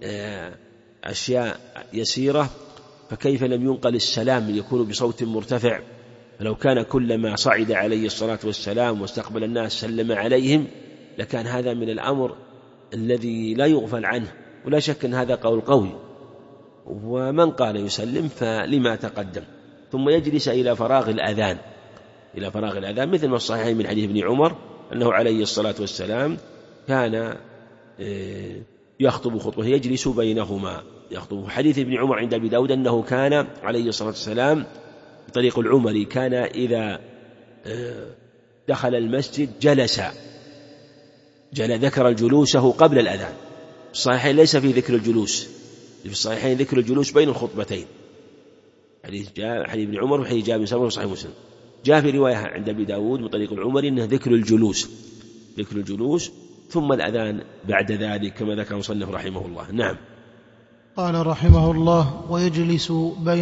أشياء يسيرة، فكيف لم ينقل السلام يكون بصوت مرتفع؟ فلو كان كلما صعد عليه الصلاة والسلام واستقبل الناس سلم عليهم لكان هذا من الأمر الذي لا يغفل عنه، ولا شك أن هذا قول قوي. ومن قال يسلم فلما تقدم، ثم يجلس إلى فراغ الأذان، مثل ما الصحيحين من حديث ابن عمر أنه عليه الصلاة والسلام كان يخطب خطبة يجلس بينهما، يخطب. حديث ابن عمر عند أبي داود أنه كان عليه الصلاة والسلام بطريق العمري كان إذا دخل المسجد جلس، ذكر الجلوسه قبل الأذان. في الصحيحين ليس في ذكر الجلوس، في الصحيحين ذكر الجلوس بين الخطبتين، حديث ابن عمر وحديث جابر بن سمرة صحيح مسلم. جاء في رواية عند أبي داود بطريق العمري أنه ذكر الجلوس ثم الأذان بعد ذلك، كما ذكر المصنف رحمه الله. نعم. قال رحمه الله: ويجلس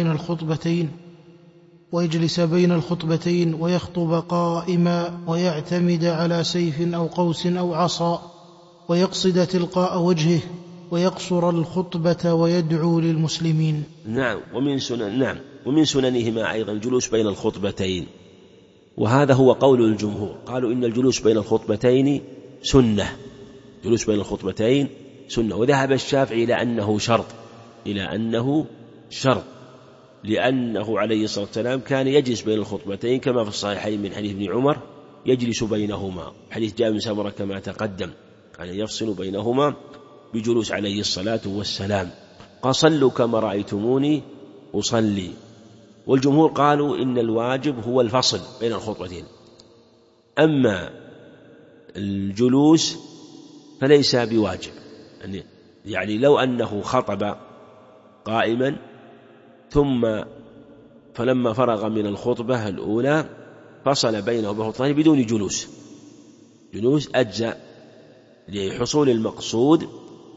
بين الخطبتين ويخطب قائما، ويعتمد على سيف أو قوس أو عصا، ويقصد تلقاء وجهه، ويقصر الخطبة ويدعو للمسلمين. نعم. ومن سننهما أيضا الجلوس بين الخطبتين، وهذا هو قول الجمهور، قالوا إن الجلوس بين الخطبتين سنة، وذهب الشافعي إلى أنه شرط، لأنه عليه الصلاة والسلام كان يجلس بين الخطبتين كما في الصحيحين من حديث ابن عمر يجلس بينهما، حديث جابر بن سمرة كما تقدم كان يفصل بينهما بجلوس عليه الصلاة والسلام. قال صلوا كما رأيتموني أصلي. والجمهور قالوا إن الواجب هو الفصل بين الخطبتين، أما الجلوس فليس بواجب، يعني لو أنه خطب قائما ثم فلما فرغ من الخطبة الأولى فصل بينه وبين الخطبتين بدون جلوس أجزاء لحصول المقصود،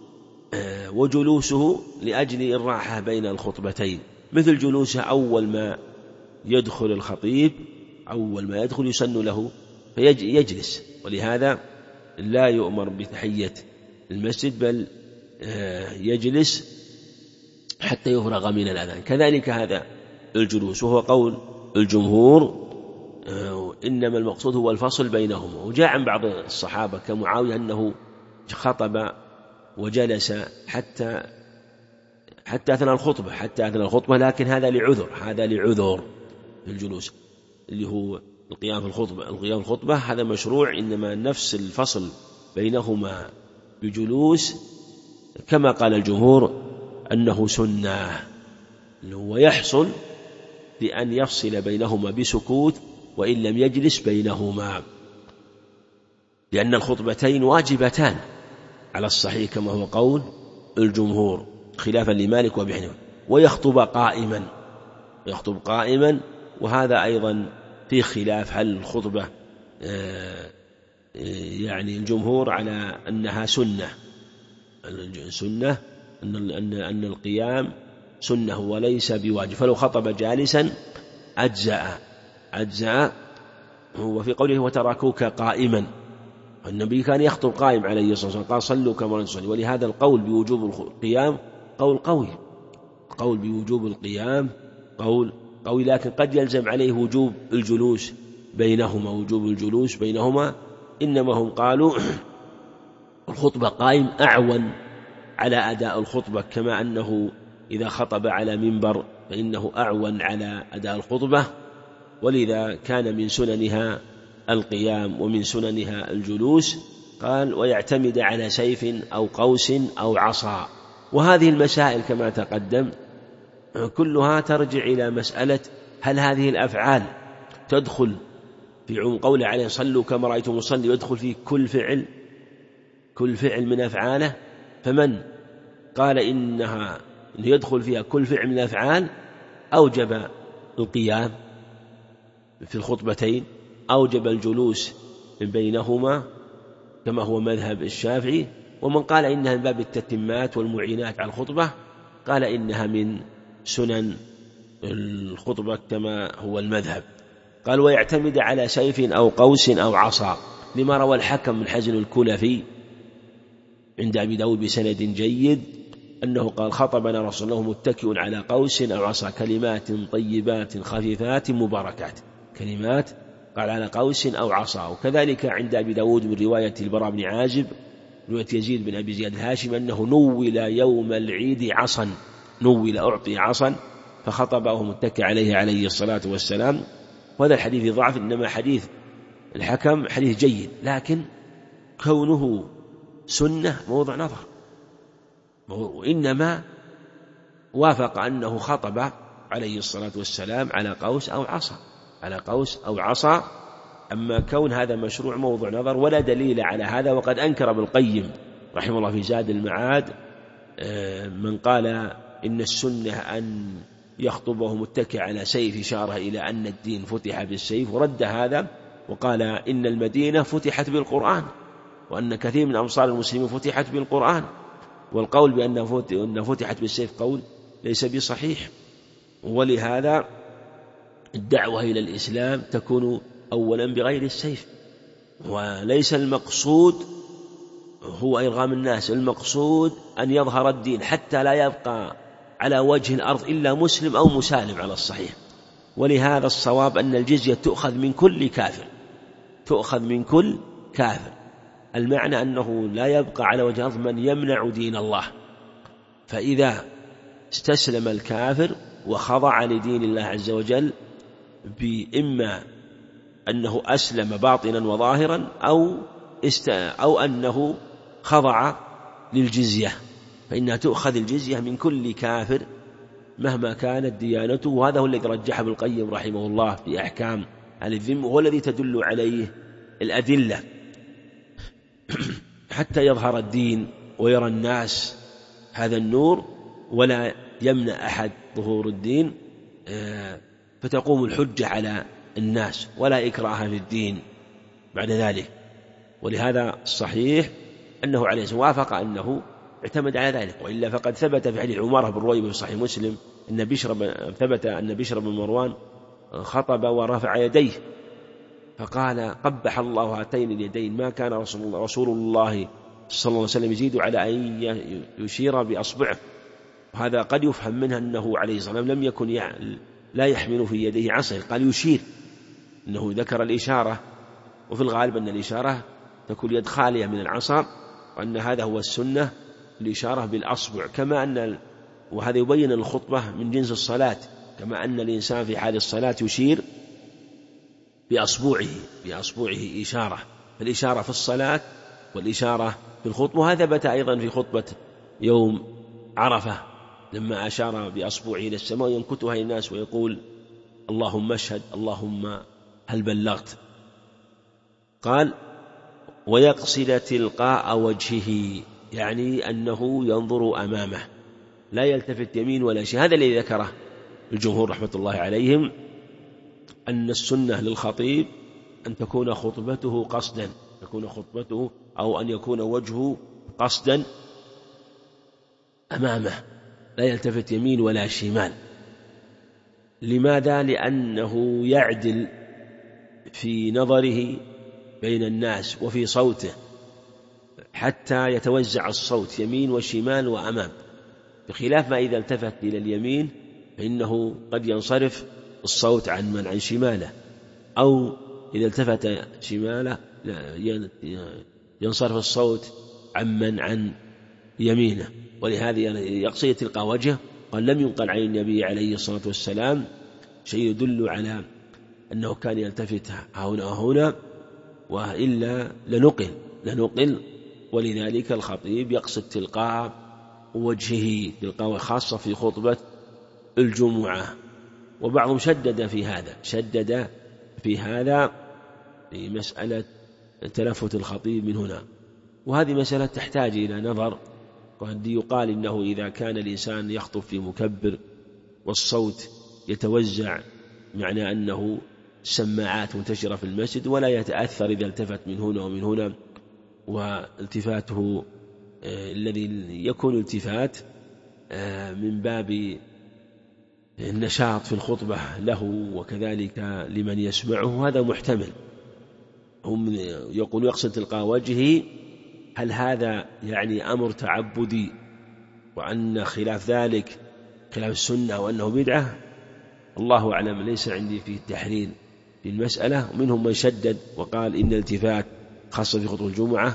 وجلوسه لأجل الراحة بين الخطبتين، مثل جلوسه أول ما يدخل الخطيب، أول ما يدخل يسن له فيجلس، ولهذا لا يؤمر بتحية المسجد بل يجلس حتى يفرغ من الأذان. كذلك هذا الجلوس، وهو قول الجمهور إنما المقصود هو الفصل بينهما. وجاء عن بعض الصحابة كمعاوية أنه خطب وجلس حتى أثناء الخطبة، لكن هذا لعذر الجلوس اللي هو القيام في الخطبة هذا مشروع، إنما نفس الفصل بينهما بجلوس كما قال الجمهور أنه سنة، ويحصل بأن يفصل بينهما بسكوت وإن لم يجلس بينهما، لأن الخطبتين واجبتان على الصحيح كما هو قول الجمهور خلافا لمالك وأبي حنيفة. ويخطب قائما، وهذا أيضا في خلاف هل الخطبة يعني الجمهور على أنها سنة أن القيام سنة وليس بواجب، فلو خطب جالسا أجزأ. وفي قوله وتركوك قائما، النبي كان يخطب قائم عليه الصلاة والسلام، قال صلوا كما نصلي. ولهذا القول بوجوب القيام قول قوي، قول بوجوب القيام قول قوي، لكن قد يلزم عليه وجوب الجلوس بينهما. إنما هم قالوا الخطبة قائم أعون على أداء الخطبة، كما أنه إذا خطب على منبر فإنه أعون على أداء الخطبة، ولذا كان من سننها القيام ومن سننها الجلوس. قال ويعتمد على سيف أو قوس أو عصا. وهذه المسائل كما تقدم كلها ترجع إلى مسألة هل هذه الأفعال تدخل في عموم قوله عليه صلوا كما رأيتم أصلي، ويدخل في كل فعل من أفعاله. فمن قال إنه يدخل فيها كل فعل من الأفعال أوجب القيام في الخطبتين، أوجب الجلوس بينهما كما هو مذهب الشافعي. ومن قال إنها من باب التتمات والمعينات على الخطبة قال إنها من سنن الخطبة كما هو المذهب. قال ويعتمد على سيف أو قوس أو عصا، لما روى الحكم من حزن الكلفي عند أبي داود بسند جيد أنه قال خطبنا رسول الله متكئ على قوس أو عصا، كلمات طيبات خفيفات مباركات، كلمات قال على قوس أو عصا. وكذلك عند أبي داود من رواية البراء بن عازب رواية يزيد بن أبي زياد الهاشم أنه نول يوم العيد عصا، أعطي عصا فخطبه متكئ عليه الصلاة والسلام. وهذا الحديث ضعف، إنما حديث الحكم حديث جيد، لكن كونه سنة موضع نظر، وإنما وافق أنه خطب عليه الصلاة والسلام على قوس أو عصا، أما كون هذا مشروع موضع نظر ولا دليل على هذا. وقد أنكر ابن القيم رحمه الله في زاد المعاد من قال إن السنة أن يخطبه متكئ على سيف، إشارة إلى أن الدين فتح بالسيف، ورد هذا وقال إن المدينة فتحت بالقرآن، وأن كثير من أمصار المسلمين فتحت بالقرآن، والقول بأن فتحت بالسيف قول ليس بصحيح. ولهذا الدعوة إلى الإسلام تكون أولا بغير السيف، وليس المقصود هو إرغام الناس، المقصود أن يظهر الدين حتى لا يبقى على وجه الأرض إلا مسلم أو مسالم على الصحيح. ولهذا الصواب أن الجزية تؤخذ من كل كافر، المعنى أنه لا يبقى على وجه الأرض من يمنع دين الله. فإذا استسلم الكافر وخضع لدين الله عز وجل، بإما أنه أسلم باطنا وظاهرا أو أنه خضع للجزية، فإنها تؤخذ الجزية من كل كافر مهما كانت ديانته. وهذا هو الذي رجحه ابن القيم رحمه الله في أحكام أهل الذمة، وهو الذي تدل عليه الأدلة حتى يظهر الدين ويرى الناس هذا النور، ولا يمنع أحد ظهور الدين، فتقوم الحجة على الناس ولا إكراه في الدين بعد ذلك. ولهذا الصحيح أنه عليه الصلاة والسلام وافق أنه اعتمد على ذلك، وإلا فقد ثبت في حديث عمارة بن رويبة في صحيح مسلم أن بشر بن مروان خطب ورفع يديه فقال: قبح الله هاتين اليدين، ما كان رسول الله صلى الله عليه وسلم يزيد على أن يشير بأصبعه. وهذا قد يفهم منها أنه عليه الصلاة والسلام لم يكن لا يحمل في يديه عصا، قال يشير، أنه ذكر الإشارة، وفي الغالب أن الإشارة تكون يد خالية من العصا، وأن هذا هو السنة الإشارة بالأصبع، كما أن وهذا يبين الخطبة من جنس الصلاة، كما أن الإنسان في حال الصلاة يشير بأصبعه إشارة، فالإشارة في الصلاة والإشارة في الخطبة. وهذا ثبت أيضا في خطبة يوم عرفة لما أشار بأصبعه إلى السماء ينكتها الناس ويقول: اللهم اشهد، اللهم هل بلغت. قال: ويقصد تلقاء وجهه، يعني أنه ينظر أمامه لا يلتفت يمين ولا شيء. هذا الذي ذكره الجمهور رحمة الله عليهم، أن السنة للخطيب أن تكون خطبته قصدا، تكون خطبته أو أن يكون وجهه قصدا أمامه لا يلتفت يمين ولا شمال. لماذا؟ لأنه يعدل في نظره بين الناس وفي صوته حتى يتوزع الصوت يمين وشمال وأمام، بخلاف ما إذا التفت إلى اليمين فإنه قد ينصرف الصوت عن شماله، أو إذا التفت شماله ينصرف الصوت عن يمينه. ولهذا يقصد تلقى وجهه. قال: لم ينقل عن النبي عليه الصلاة والسلام شيء يدل على أنه كان يلتفت هنا وهنا، وإلا لنقل. ولذلك الخطيب يقصد تلقاء وجهه، تلقاء خاصة في خطبة الجمعة. وبعضهم شدد في هذا في مسألة تلفت الخطيب من هنا، وهذه مسألة تحتاج إلى نظر. وقد يقال إنه إذا كان الإنسان يخطب في مكبر والصوت يتوزع، معنى أنه سماعات منتشرة في المسجد ولا يتأثر إذا التفت من هنا ومن هنا، والتفاته الذي يكون التفات من باب النشاط في الخطبة له وكذلك لمن يسمعه، هذا محتمل. هم يقول يقصد تلقاء وجهه، هل هذا يعني أمر تعبدي وأن خلاف ذلك خلاف السنة وأنه بدعة؟ الله أعلم، ليس عندي فيه تحرير في المسألة. ومنهم من شدد وقال إن الالتفات خاصة في خطبة الجمعة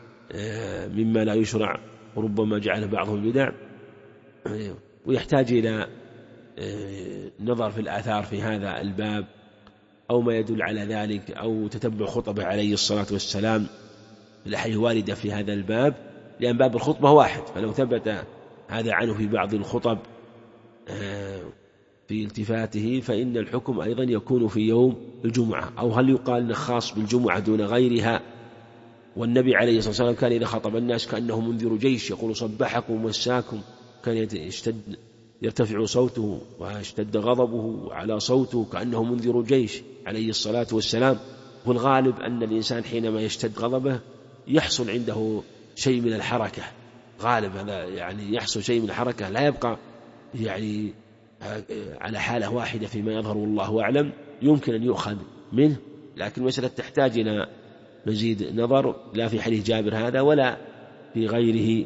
مما لا يشرع، وربما جعل بعضهم بدع، ويحتاج إلى نظر في الآثار في هذا الباب أو ما يدل على ذلك، أو تتبع خطبه عليه الصلاة والسلام الأحاديث الواردة في هذا الباب، لأن باب الخطبة واحد، فلو ثبت هذا عنه في بعض الخطب في التفاته فإن الحكم أيضا يكون في يوم الجمعة. أو هل يقال إنه خاص بالجمعة دون غيرها؟ والنبي عليه الصلاة والسلام كان إذا خطب الناس كأنه منذر جيش، يقول: صبحكم ومساكم، كان يرتفع صوته واشتد غضبه على صوته كأنه منذر جيش عليه الصلاة والسلام. والغالب أن الإنسان حينما يشتد غضبه يحصل عنده شيء من الحركة، غالب هذا يعني يحصل شيء من الحركة، لا يبقى يعني على حالة واحدة فيما يظهر والله أعلم، يمكن أن يؤخذ منه. لكن مسألة تحتاج إلى مزيد نظر، لا في حديث جابر هذا ولا في غيره.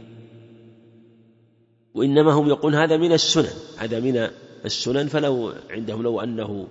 وإنما هم يقول هذا من السنن، فلو عندهم لو أنه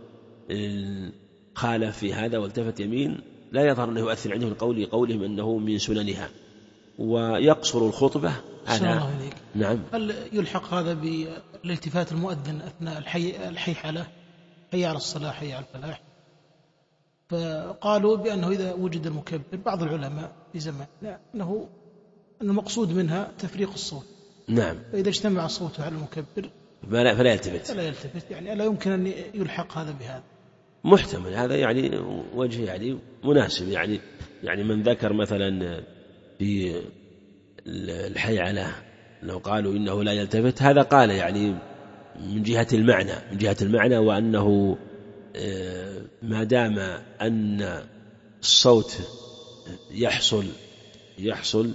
خالف في هذا والتفت يمين لا يظهر أنه يؤثر عندهم قولهم أنه من سننها. ويقصر الخطبة على. نعم. هل يلحق هذا بالالتفات المؤذن أثناء الحي على الصلاة، حي على الفلاح؟ فقالوا بأنه إذا وجد المكبر، بعض العلماء في زمان أنه المقصود منها تفريق الصوت. نعم. فإذا اجتمع الصوت على المكبر فلا يلتفت. يعني لا يمكن أن يلحق هذا بهذا. محتمل هذا، يعني وجه يعني مناسب. يعني من ذكر مثلا في الحي على لو قالوا إنه لا يلتفت، هذا قال يعني من جهة المعنى وأنه ما دام أن الصوت يحصل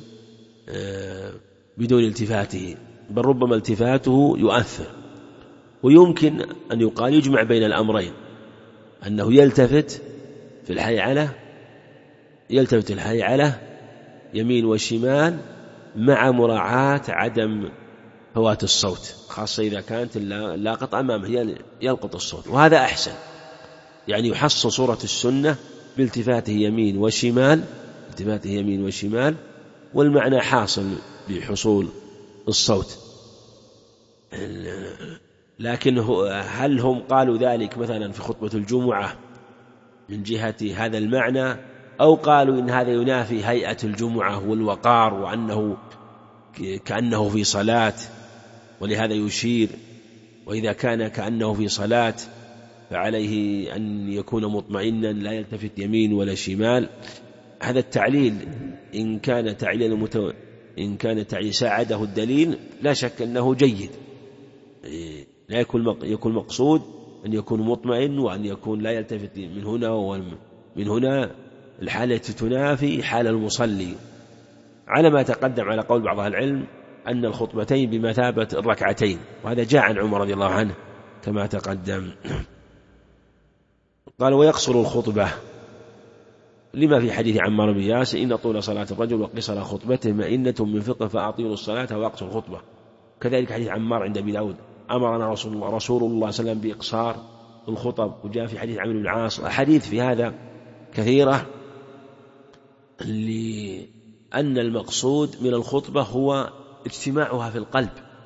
بدون التفاته، بل ربما التفاته يؤثر. ويمكن أن يقال يجمع بين الأمرين، أنه يلتفت الحي على يمين وشمال مع مراعاة عدم فوات الصوت، خاصة إذا كانت اللاقط أمامه يلقط الصوت، وهذا أحسن. يعني يحصل صورة السنة بالتفاته يمين وشمال، والمعنى حاصل بحصول الصوت. لكن هل هم قالوا ذلك مثلا في خطبة الجمعة من جهة هذا المعنى، أو قالوا إن هذا ينافي هيئة الجمعة والوقار، وأنه كأنه في صلاة ولهذا يشير، وإذا كان كأنه في صلاة فعليه أن يكون مطمئنا لا يلتفت يمين ولا شمال. هذا التعليل إن كان تعليل ساعده الدليل لا شك أنه جيد، لا يكون مقصود أن يكون مطمئن وأن يكون لا يلتفت من هنا ومن هنا، الحالة تنافي حال المصلي، على ما تقدم على قول بعض العلم أن الخطبتين بمثابة الركعتين، وهذا جاء عن عمر رضي الله عنه كما تقدم. قال ويقصر الخطبة لما في حديث عمار بن ياسر إن طول صلاة الرجل وقصر خطبته مئنة من فقه فأطيلوا الصلاة وأقصر الخطبة. كذلك حديث عمار عند أبي داود أمرنا رسول الله صلى الله عليه وسلم بإقصار الخطب، وجاء في حديث عمرو بن العاص أحاديث في هذا كثيرة، لأن المقصود من الخطبة هو اجتماعها في القلب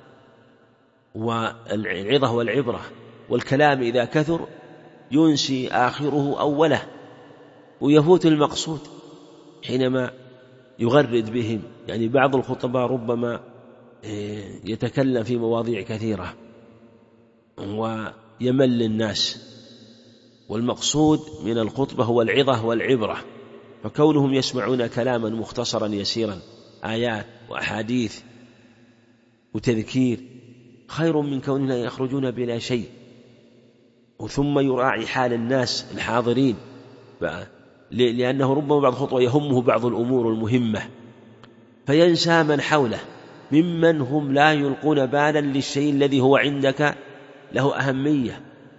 والعظة والعبرة، والكلام إذا كثر ينسي آخره أوله، ويفوت المقصود حينما يغرد بهم. يعني بعض الخطباء ربما يتكلم في مواضيع كثيرة ويمل الناس، والمقصود من الخطبة هو العظة والعبرة، فكونهم يسمعون كلاما مختصرا يسيرا آيات وأحاديث وتذكير خير من كونهم يخرجون بلا شيء، وثم يراعي حال الناس الحاضرين، لأنه ربما بعض الخطوة يهمه بعض الأمور المهمة فينسى من حوله ممن هم لا يلقون بالا للشيء الذي هو عندك له أهمية،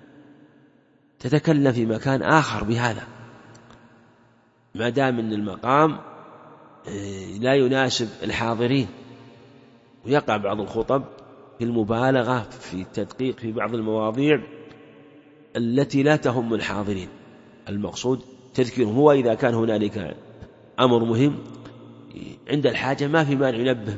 تتكلم في مكان آخر بهذا ما دام أن المقام لا يناسب الحاضرين. ويقع بعض الخطب في المبالغة في التدقيق في بعض المواضيع التي لا تهم الحاضرين، المقصود تذكيرهم. هو إذا كان هنالك أمر مهم عند الحاجة ما في مانع ينبه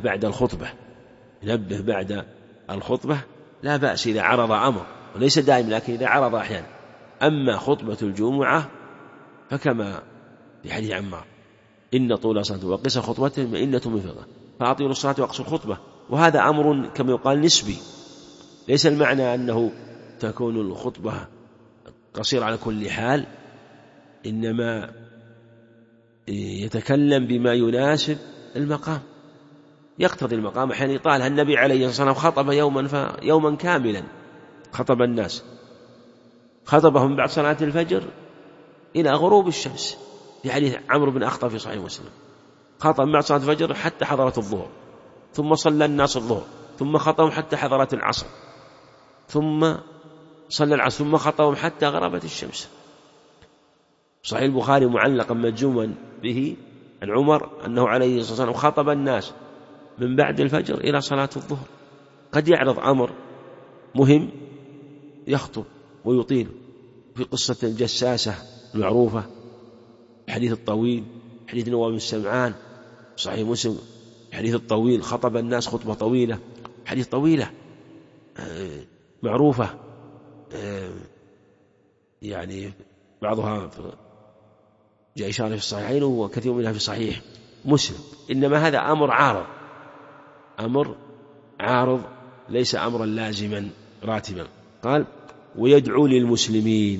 بعد الخطبة لا بأس إذا عرض أمر، وليس دائم لكن إذا عرض أحيانا. أما خطبة الجمعة فكما في حديث عمار إن طول صلاة وقصر خطبته مئنة من فقه فأطيلوا الصلاة وأقصروا الخطبة، وهذا أمر كما يقال نسبي، ليس المعنى أنه تكون الخطبة قصيرة على كل حال، إنما يتكلم بما يناسب المقام، يقتضي المقام. حين يطالها النبي عليه الصلاة والسلام خطب يوما كاملا، خطب الناس، خطبهم بعد صلاة الفجر إلى غروب الشمس، في حديث عمرو بن أخطب في صحيح مسلم، خطب بعد صلاة الفجر حتى حضرت الظهر، ثم صلى الناس الظهر، ثم خطبهم حتى حضرت العصر، ثم صلى العصر، ثم خطبهم حتى غربت الشمس. صحيح البخاري معلقا مجزوما به عن عمر أنه عليه الصلاة والسلام خطب الناس من بعد الفجر إلى صلاة الظهر. قد يعرض أمر مهم يخطب ويطيل، في قصة الجساسة المعروفة، الحديث الطويل، حديث نواس بن سمعان صحيح مسلم الحديث الطويل، خطب الناس خطبة طويلة، حديث طويلة معروفة، يعني بعضها جاء إشارة في الصحيحين وكثير منها في صحيح مسلم. إنما هذا أمر عارض ليس أمرا لازما راتبا. قال ويدعو للمسلمين،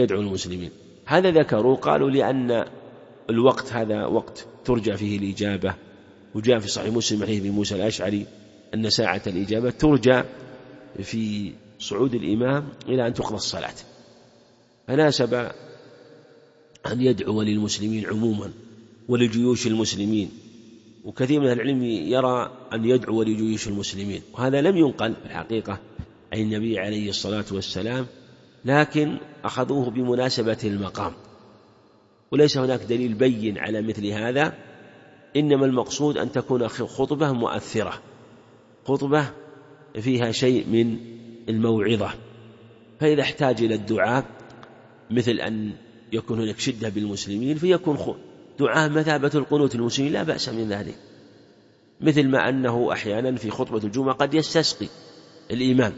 هذا ذكروا قالوا لأن الوقت هذا وقت ترجى فيه الإجابة، وجاء في صحيح مسلم حديث ابي موسى الأشعري أن ساعة الإجابة ترجى في صعود الإمام إلى أن تقضى الصلاة، فناسب أن يدعو للمسلمين عموما ولجيوش المسلمين. وكثير من العلم يرى أن يدعو لجيوش المسلمين، وهذا لم ينقل في الحقيقة عن النبي عليه الصلاة والسلام، لكن أخذوه بمناسبة المقام، وليس هناك دليل بين على مثل هذا. إنما المقصود أن تكون خطبة مؤثرة، خطبة فيها شيء من الموعظة. فإذا احتاج إلى الدعاء مثل أن يكون هناك شدة بالمسلمين فيكون دعاء مثابة القنوت للمسلمين لا بأس من ذلك، مثل ما أنه أحيانا في خطبة الجمعة قد يستسقي الإمام،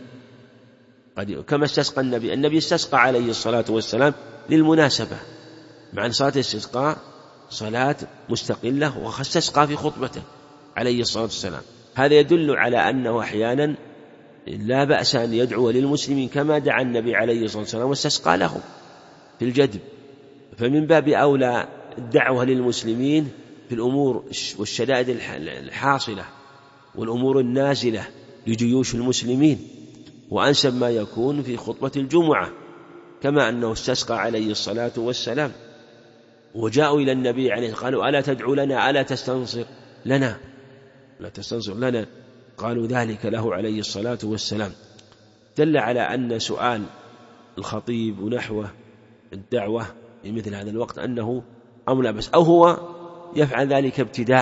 كما استسقى النبي استسقى عليه الصلاة والسلام للمناسبة، مع أن صلاة الاستسقاء صلاة مستقلة واستسقى في خطبته عليه الصلاة والسلام. هذا يدل على أنه أحيانا لا بأس أن يدعو للمسلمين كما دعا النبي عليه الصلاة والسلام واستسقى لهم في الجدب. فمن باب أولى الدعوة للمسلمين في الأمور والشدائد الحاصلة والأمور النازلة لجيوش المسلمين، وأنسب ما يكون في خطبة الجمعة، كما أنه استسقى عليه الصلاة والسلام. وجاءوا إلى النبي عليه الصلاة والسلام قالوا ألا تدعو لنا، ألا تستنصر لنا، لا تستنصر لنا، قالوا ذلك له عليه الصلاة والسلام. دل على أن سؤال الخطيب ونحوه الدعوة في مثل هذا الوقت أنه أمر لا بأس، أو هو يفعل ذلك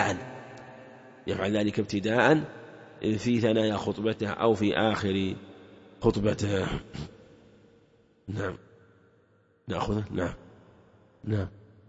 ابتداء في ثنايا خطبته أو في آخر خطبته. نعم نأخذه. نعم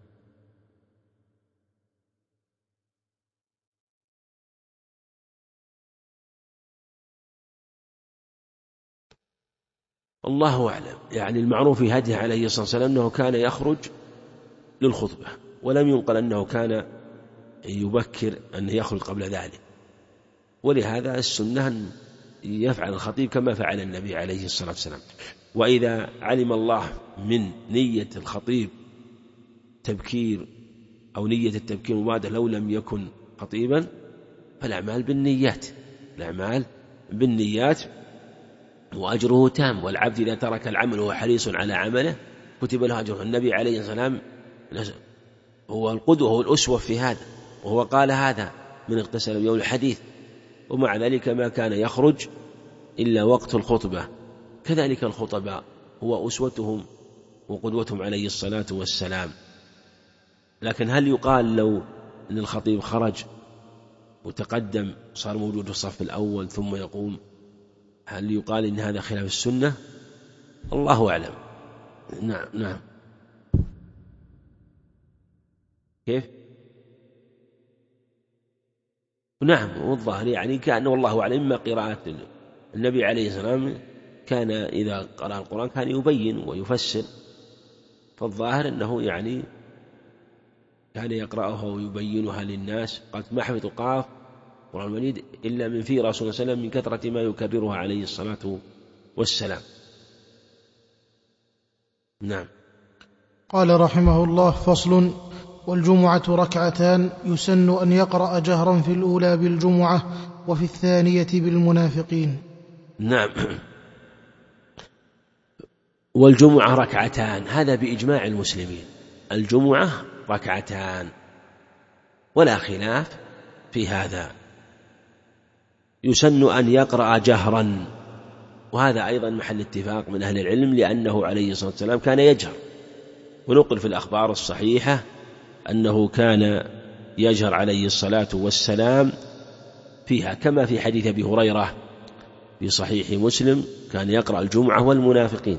الله أعلم. يعني المعروف في هديه عليه الصلاة والسلام أنه كان يخرج للخطبة، ولم ينقل أنه كان يبكر أن يخرج قبل ذلك، ولهذا السنة أن يفعل الخطيب كما فعل النبي عليه الصلاة والسلام. وإذا علم الله من نية الخطيب تبكير أو نية التبكير مبادرة لو لم يكن خطيبا، فالأعمال بالنيات وأجره تام. والعبد إذا ترك العمل وهو حريص على عمله كتب له أجره. النبي عليه الصلاة والسلام هو القدوة هو الأسوة في هذا، وهو قال هذا من اغتسل يوم الحديث، ومع ذلك ما كان يخرج إلا وقت الخطبة. كذلك الخطباء هو أسوتهم وقدوتهم عليه الصلاة والسلام. لكن هل يقال لو أن الخطيب خرج وتقدم صار موجود في الصف الأول ثم يقوم، هل يقال إن هذا خلاف السنة؟ الله أعلم. نعم كيف؟ نعم والظاهر يعني كأنه والله أعلم إما قراءة النبي عليه السلام كان إذا قرأ القرآن كان يبين ويفسر، فالظاهر أنه يعني كان يقرأها ويبينها للناس. قالت ما حفظ قاف قرآن المجيد إلا من في رسول الله صلى الله عليه وسلم من كثرة ما يكررها عليه الصلاة والسلام. نعم. قال رحمه الله: فصل: والجمعة ركعتان، يسن أن يقرأ جهرا في الأولى بالجمعة وفي الثانية بالمنافقين. نعم. والجمعة ركعتان، هذا بإجماع المسلمين، الجمعة ركعتان ولا خلاف في هذا. يسن أن يقرأ جهرا، وهذا أيضا محل اتفاق من أهل العلم، لأنه عليه الصلاة والسلام كان يجهر، ونقل في الأخبار الصحيحة أنه كان يجهر عليه الصلاة والسلام فيها، كما في حديث أبي هريرة في صحيح مسلم كان يقرأ الجمعة والمنافقين.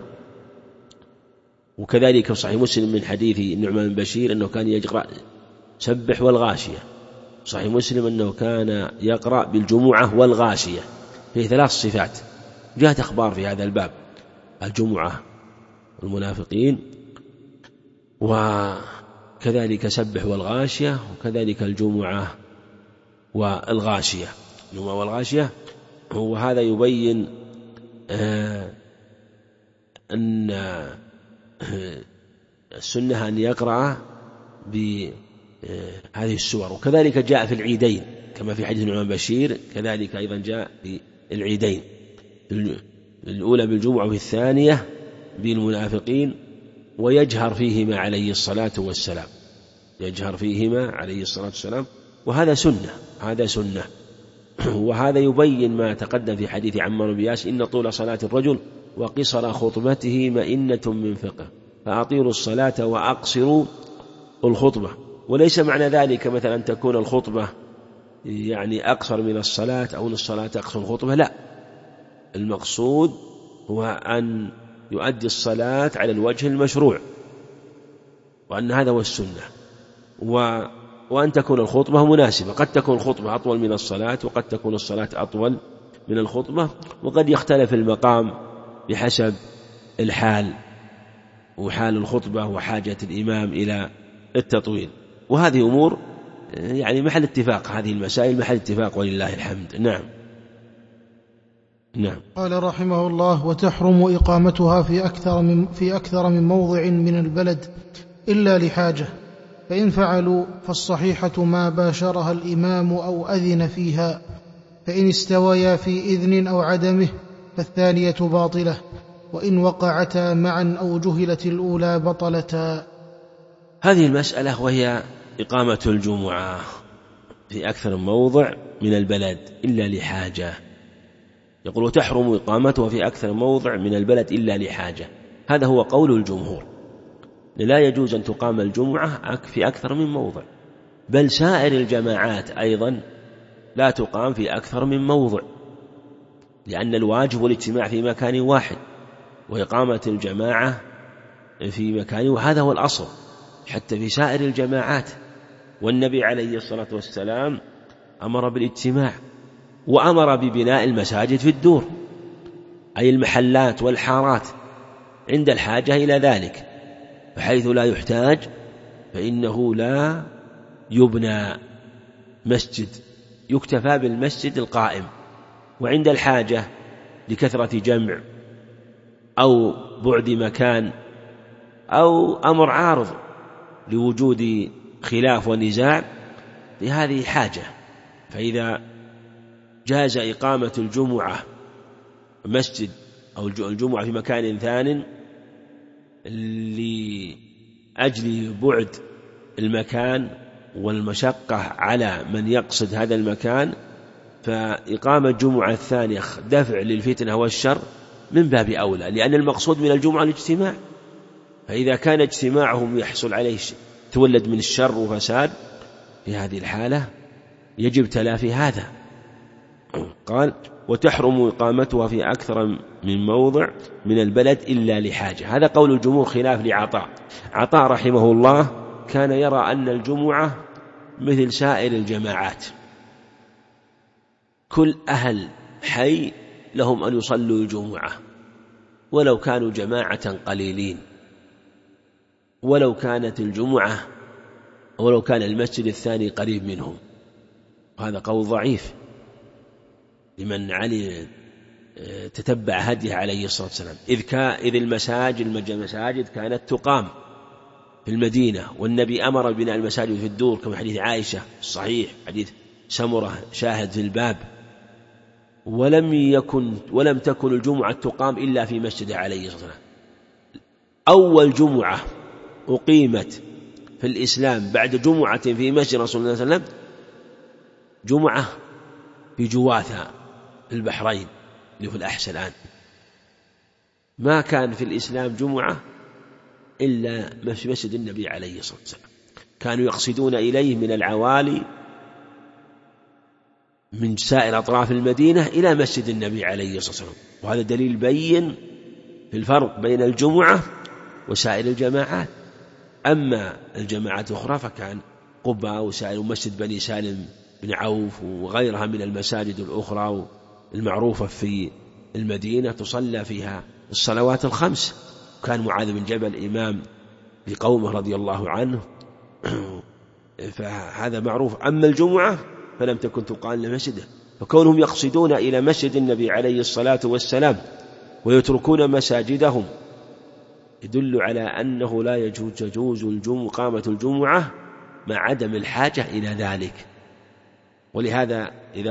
وكذلك في صحيح مسلم من حديث النعمان بن بشير أنه كان يقرأ سبح والغاشية. صحيح مسلم أنه كان يقرأ بالجمعة والغاشية، فيه 3 صفات جاءت أخبار في هذا الباب: الجمعة والمنافقين، وكذلك سبح والغاشية، وكذلك الجمعة والغاشية. الجمعة والغاشية، وهذا يبين أن السنة أن يقرأ بهذه السور. وكذلك جاء في العيدين كما في حديث النعمان بشير، كذلك أيضا جاء في العيدين، الأولى بالجمعة وفي الثانية بالمنافقين، ويجهر فيهما عليه الصلاة والسلام، يجهر فيهما عليه الصلاة والسلام، وهذا سنة، هذا سنة. وهذا يبين ما تقدم في حديث عمار بن ياسر: إن طول صلاة الرجل وقصر خطبته مئنة من فقه، فأطيلوا الصلاة وأقصروا الخطبة. وليس معنى ذلك مثلا أن تكون الخطبة يعني أقصر من الصلاة، أو أن الصلاة أقصر من الخطبة، لا، المقصود هو أن يؤدي الصلاة على الوجه المشروع، وأن هذا هو السنة، وأن تكون الخطبة مناسبة. قد تكون الخطبة أطول من الصلاة، وقد تكون الصلاة أطول من الخطبة، وقد يختلف المقام بحسب الحال وحال الخطبة وحاجة الإمام إلى التطويل. وهذه أمور يعني محل اتفاق، هذه المسائل محل اتفاق ولله الحمد. نعم. قال رحمه الله: وتحرم إقامتها في أكثر من موضع من البلد إلا لحاجة، فإن فعلوا فالصحيحة ما باشرها الإمام أو أذن فيها، فإن استويا في إذن أو عدمه فالثانية باطلة، وإن وقعتا معا أو جهلت الأولى بطلتا. هذه المسألة وهي إقامة الجمعة في أكثر من موضع من البلد إلا لحاجة. يقول: وتحرم إقامتها في أكثر من موضع من البلد إلا لحاجة. هذا هو قول الجمهور، لا يجوز أن تقام الجمعة في أكثر من موضع، بل سائر الجماعات أيضا لا تقام في أكثر من موضع، لأن الواجب الاجتماع في مكان واحد، وإقامة الجماعة في مكان، وهذا هو الأصل حتى في سائر الجماعات. والنبي عليه الصلاة والسلام أمر بالاجتماع، وأمر ببناء المساجد في الدور، أي المحلات والحارات، عند الحاجة إلى ذلك، فحيث لا يحتاج فإنه لا يبنى مسجد، يكتفى بالمسجد القائم. وعند الحاجة لكثرة جمع أو بعد مكان أو أمر عارض لوجود خلاف ونزاع، لهذه حاجة، فإذا جاز إقامة الجمعة مسجد أو الجمعة في مكان ثان لأجل بعد المكان والمشقة على من يقصد هذا المكان، فإقامة الجمعة الثانية دفع للفتنة والشر من باب أولى، لأن المقصود من الجمعة الاجتماع، فإذا كان اجتماعهم يحصل عليه تولد من الشر وفساد، في هذه الحالة يجب تلافي هذا. قال: وتحرم إقامتها في أكثر من موضع من البلد إلا لحاجة. هذا قول الجمهور خلاف لعطاء. عطاء رحمه الله كان يرى أن الجمعة مثل سائر الجماعات، كل أهل حي لهم أن يصلوا الجمعة، ولو كانوا جماعة قليلين، ولو كانت الجمعة ولو كان المسجد الثاني قريب منهم. هذا قول ضعيف لمن علي تتبع هديه عليه الصلاة والسلام، إذ المساجد كانت تقام في المدينة، والنبي أمر ببناء المساجد في الدور، كما حديث عائشة الصحيح، حديث سمرة شاهد في الباب. ولم تكن الجمعة تقام إلا في مسجد عليه الصلاة والسلام. أول جمعة أقيمت في الإسلام بعد جمعة في مسجد رسول الله صلى الله عليه وسلم جمعة في جواثة في البحرين اللي في الأحساء الآن. ما كان في الإسلام جمعة إلا في مسجد النبي عليه الصلاة والسلام، كانوا يقصدون إليه من العوالي من سائر أطراف المدينة إلى مسجد النبي عليه الصلاة والسلام. وهذا دليل بين في الفرق بين الجمعة وسائر الجماعات. أما الجماعات الأخرى فكان قبة ومسجد بني سالم بن عوف وغيرها من المساجد الأخرى المعروفة في المدينة تصلى فيها الصلوات الخمس. كان معاذ بن جبل إمام لقومه رضي الله عنه، فهذا معروف. أما الجمعة فلم تكن تقال لمسجده، فكونهم يقصدون إلى مسجد النبي عليه الصلاة والسلام ويتركون مساجدهم يدل على أنه لا يجوز قامة الجمعة مع عدم الحاجة إلى ذلك. ولهذا إذا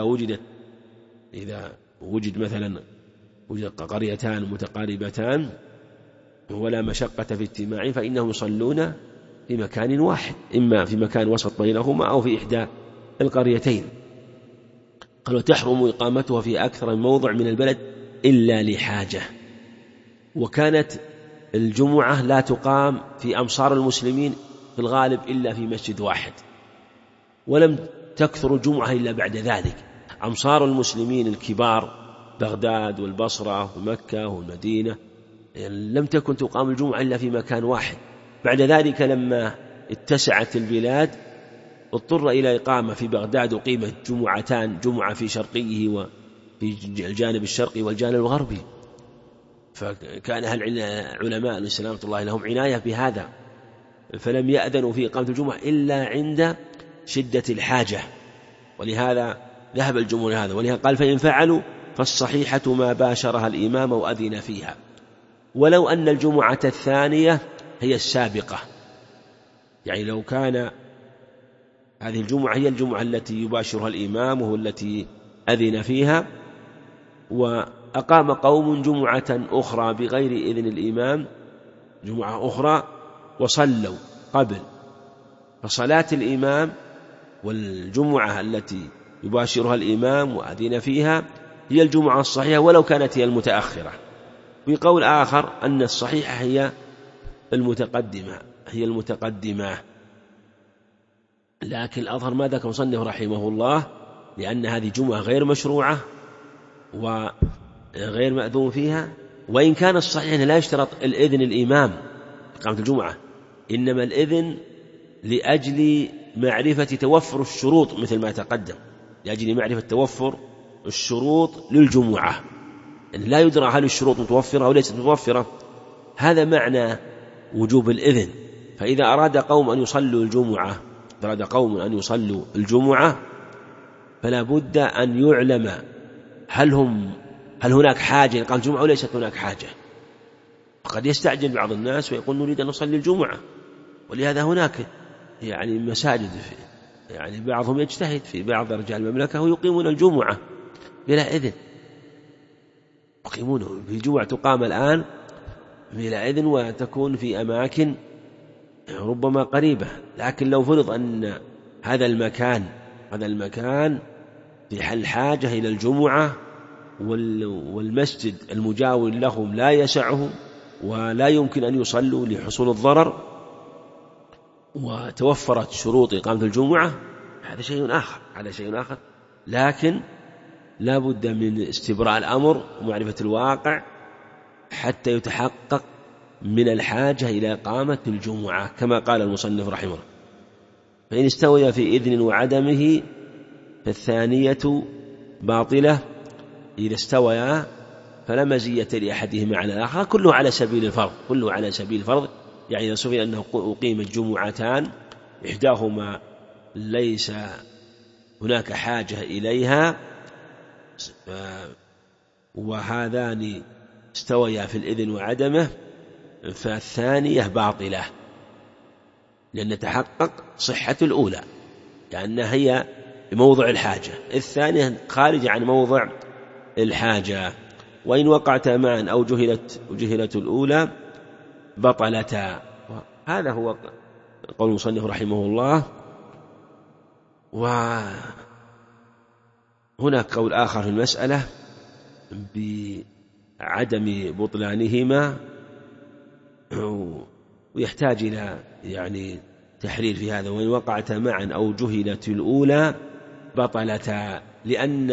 وجد مثلا قريتان متقاربتان ولا مشقة في اجتماع فإنهم يصلون في مكان واحد، إما في مكان وسط بينهما أو في إحدى القريتين. قالوا تحرم إقامتها في أكثر من موضع من البلد إلا لحاجة. وكانت الجمعة لا تقام في أمصار المسلمين في الغالب إلا في مسجد واحد، ولم تكثر الجمعة إلا بعد ذلك. أمصار المسلمين الكبار بغداد والبصرة ومكة والمدينة لم تكن تقام الجمعة إلا في مكان واحد. بعد ذلك لما اتسعت البلاد اضطر إلى إقامة في بغداد وقيمت جمعتان، جمعة في شرقيه وفي الجانب الشرقي والجانب الغربي. فكان علماء الإسلام الله لهم عناية بهذا، فلم يأذنوا في إقامة الجمعة إلا عند شدة الحاجة، ولهذا ذهب الجمهور هذا. ولهذا قال فإن فعلوا فالصحيحة ما باشرها الإمام وأذن فيها، ولو أن الجمعة الثانية هي السابقة. يعني لو كان هذه الجمعة هي الجمعة التي يباشرها الإمام وهو التي أذن فيها، وأقام قوم جمعة أخرى بغير إذن الإمام، جمعة أخرى وصلوا قبل، فصلاة الإمام والجمعة التي يباشرها الإمام وأذن فيها هي الجمعة الصحيحة ولو كانت هي المتأخرة. بقول آخر أن الصحيحة هي المتقدمة، لكن الأظهر ما ذكر مصنف رحمه الله، لأن هذه جمعة غير مشروعة وغير مأذون فيها. وإن كان الصحيح لا يشترط الإذن الإمام إقامة الجمعة، إنما الإذن لأجل معرفة توفر الشروط مثل ما تقدم، لأجل معرفة توفر الشروط للجمعة، يعني لا يدرى هل الشروط متوفرة أو ليست متوفرة. هذا معنى وجوب الإذن. فإذا أراد قوم أن يصلوا الجمعة فلا بد أن يعلم هل هناك حاجة لإقامة الجمعة أو ليست هناك حاجة. وقد يستعجل بعض الناس ويقول نريد أن نصلي الجمعة، ولهذا هناك يعني مساجد يعني بعضهم يجتهد في بعض رجال المملكة ويقيمون الجمعة بلا إذن، يقيمونه في جمعة تقام الآن بلا إذن وتكون في أماكن ربما قريبة. لكن لو فرض أن هذا المكان في حل حاجة إلى الجمعة والمسجد المجاور لهم لا يسعهم ولا يمكن أن يصلوا لحصول الضرر وتوفرت شروط إقامة الجمعة، هذا شيء آخر. لكن لا بد من استبراء الأمر ومعرفة الواقع حتى يتحقق من الحاجة إلى إقامة الجمعة، كما قال المصنف رحمه الله: فإن استوي في إذن وعدمه فالثانية باطلة. إذا استويا فلا مزية لأحدهما على الآخر، كله على سبيل الفرض. يعني إذا سئل أنه أقيمت جمعتان إحداهما ليس هناك حاجة إليها وهذان استويا في الإذن وعدمه، فالثانية باطلة، لأن تحقق صحة الأولى لأنها هي موضع الحاجة، الثانية خارج عن موضع الحاجة. وإن وقعتا معا أو جهلت الأولى بطلتا. هذا هو قول المصنف رحمه الله. وهناك قول آخر في المسألة بعدم بطلانهما، ويحتاج إلى يعني تحرير في هذا. وإن وقعتا معا أو جهلت الأولى بطلتا، لأن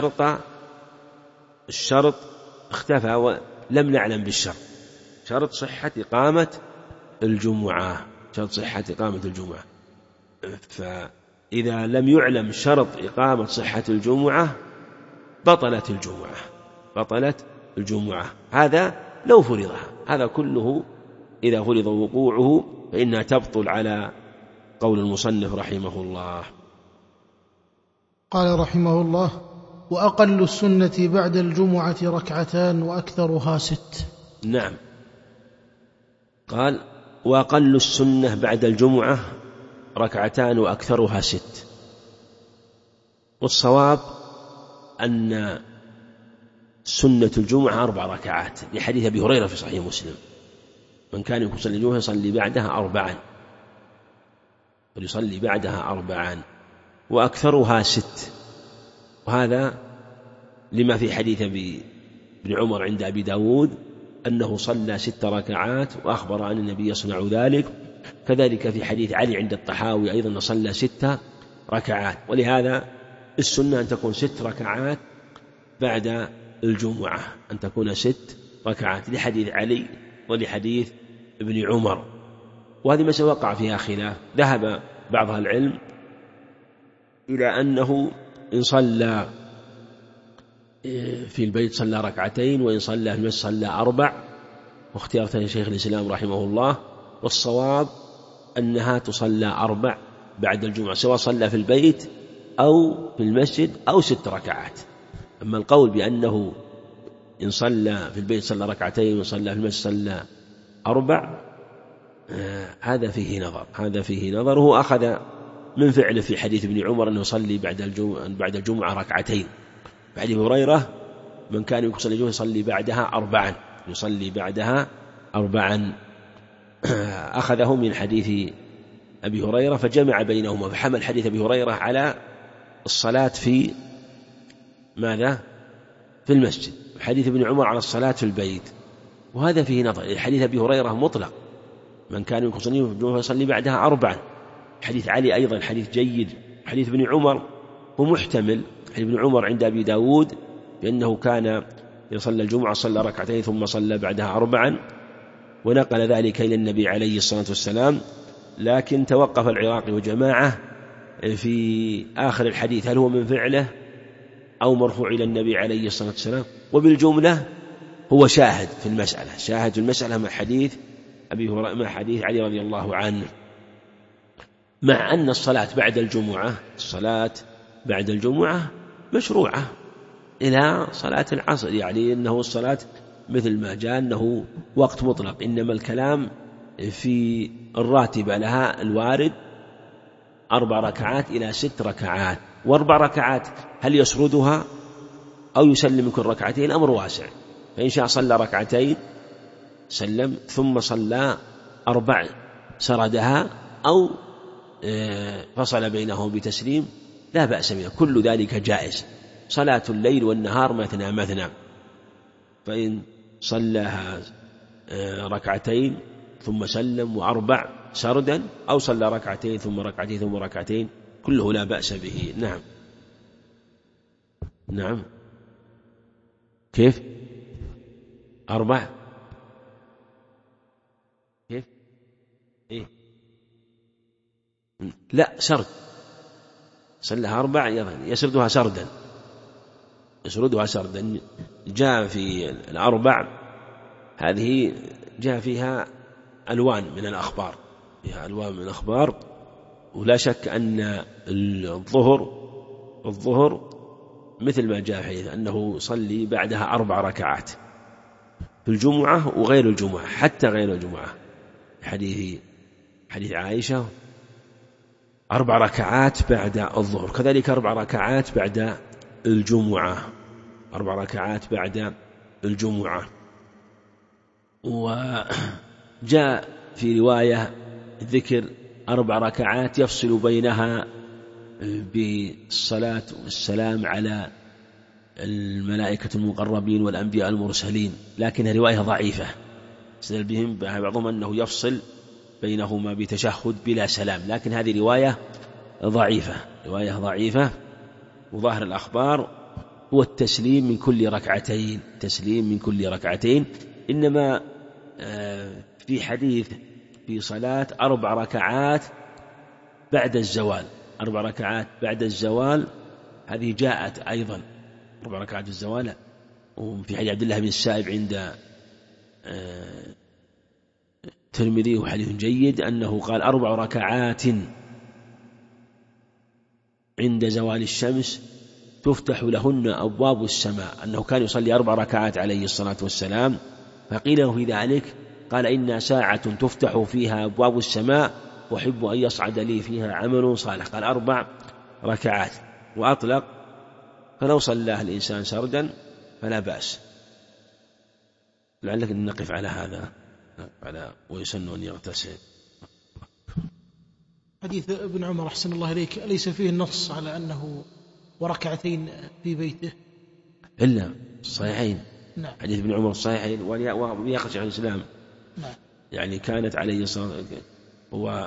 الشرط اختفى ولم نعلم بالشرط، شرط صحة إقامة الجمعة. فإذا لم يعلم شرط إقامة صحة الجمعة بطلت الجمعة. هذا لو فرضها، هذا كله إذا فرض وقوعه فإنها تبطل على قول المصنف رحمه الله. قال رحمه الله: وأقل السنة بعد الجمعة 2 وأكثرها 6. نعم، قال: وأقل السنة بعد الجمعة 2 وأكثرها 6. والصواب أن سنة الجمعة 4 ركعات، لحديث أبي هريرة في صحيح مسلم: من كان يصلي الجمعة يصلي بعدها 4، ويصلي بعدها 4، وأكثرها 6. وهذا لما في حديث ابن عمر عند أبي داود أنه صلى 6 ركعات وأخبر أن النبي يصنع ذلك. كذلك في حديث علي عند الطحاوي أيضا صلى 6 ركعات. ولهذا السنة أن تكون 6 ركعات بعد الجمعة، أن تكون 6 ركعات، لحديث علي ولحديث ابن عمر. وهذه مسألة وقع فيها خلاف، ذهب بعض أهل العلم إلى أنه إن صلى في البيت صلى 2، وإن صلى في المسجد صلى 4، واختيار ثاني شيخ الإسلام رحمه الله. والصواب أنها تصلى 4 بعد الجمعة، سواء صلى في البيت أو في المسجد أو 6 ركعات. أما القول بأنه إن صلى في البيت صلى 2، وإن صلى في المسجد صلى 4، هذا فيه نظر. وهو أخذ من فعله في حديث ابن عمر أنه يصلي بعد الجمعة 2. حديث هريرة: من كان يصلي الجمعة يصلي بعدها 4. أخذه من حديث أبي هريرة فجمع بينهما، فحمل حديث أبي هريرة على الصلاة في ماذا؟ في المسجد، وحديث ابن عمر على الصلاة في البيت. وهذا فيه نظر. حديث أبي هريرة مطلق: من كان يصلي الجمعة يصلي بعدها 4. حديث علي أيضا حديث جيد. حديث ابن عمر هو محتمل. حديث ابن عمر عند أبي داود بأنه كان يصلي الجمعة صلى 2 ثم صلى بعدها 4، ونقل ذلك إلى النبي عليه الصلاة والسلام. لكن توقف العراقي وجماعة في آخر الحديث هل هو من فعله أو مرفوع إلى النبي عليه الصلاة والسلام. وبالجملة هو شاهد في المسألة مع حديث أبي هريرة، مع حديث علي رضي الله عنه. مع أن الصلاة بعد الجمعة مشروعة إلى صلاة العصر، يعني إنه الصلاة مثل ما جاء أنه وقت مطلق، إنما الكلام في الراتبة لها الوارد 4 ركعات إلى 6 ركعات. و4 ركعات هل يسردها أو يسلم كل 2 ركعتين؟ الأمر واسع. فإن شاء صلى 2 سلم، ثم صلى 4 سردها، أو فصل بينهم بتسليم، لا بأس بها، كل ذلك جائز. صلاة الليل والنهار مثنى. فإن صلىها 2 ثم سلم و4 سردا، أو صلى 2 ثم 2 ثم 2، كله لا بأس به. نعم. كيف 4؟ كيف؟ إيه؟ لا، سرد. صلىها 4 يسردها سردا. جاء في 4 هذه جاء فيها ألوان من الأخبار، ولا شك أن الظهر مثل ما جاء فيه أنه صلي بعدها 4 ركعات في الجمعة وغير الجمعة، حتى غير الجمعة. حديث عائشة 4 ركعات بعد الظهر، كذلك 4 ركعات بعد الجمعة. وجاء في رواية ذكر 4 ركعات يفصل بينها بالصلاة والسلام على الملائكة المقربين والأنبياء المرسلين، لكن رواية ضعيفة. استدل بهم بعضهم أنه يفصل بينهما بتشهد بلا سلام، لكن هذه رواية ضعيفة. وظاهر الأخبار هو التسليم من كل ركعتين. إنما في حديث في صلاة 4 ركعات بعد الزوال، 4 ركعات بعد الزوال، هذه جاءت أيضا 4 ركعات الزوال. وفي حديث عبد الله بن السائب عند الترمذي وحديث جيد أنه قال 4 ركعات عند زوال الشمس تفتح لهن أبواب السماء، أنه كان يصلي 4 ركعات عليه الصلاة والسلام. فقيل له في ذلك قال إن ساعة تفتح فيها أبواب السماء وأحب أن يصعد لي فيها عمل صالح. قال 4 ركعات وأطلق، فلو صلاه الإنسان سردا فلا بأس. لعلك نقف على هذا ويسن أن يغتسل. حديث ابن عمر أحسن الله إليك أليس فيه النص على أنه وركعتين في بيته؟ إلا الصحيحين. نعم. حديث ابن عمر الصحيحين ويخرج عن الإسلام. نعم. يعني كانت عليه الصلاة والسلام هو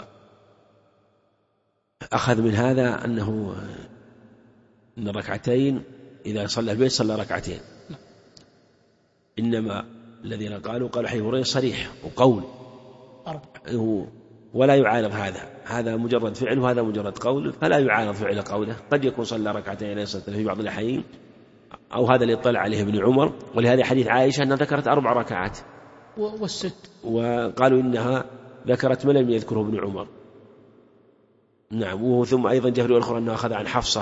أخذ من هذا أنه إن الركعتين إذا صلى البيت صلى ركعتين. نعم. إنما الذين قالوا حديث هريرة صريح وقول 4 ولا يعارض هذا مجرد فعل وهذا مجرد قول، فلا يعارض فعل قوله. قد يكون صلى ركعتين عليه الصلاة والسلام في بعض الأحيان، أو هذا اللي اطلع عليه ابن عمر. ولهذا حديث عائشة أنها ذكرت 4 ركعات والست، وقالوا إنها ذكرت ما لم يذكره ابن عمر. نعم. ثم أيضا جاء في رواية أخرى أنه أخذ عن حفصة.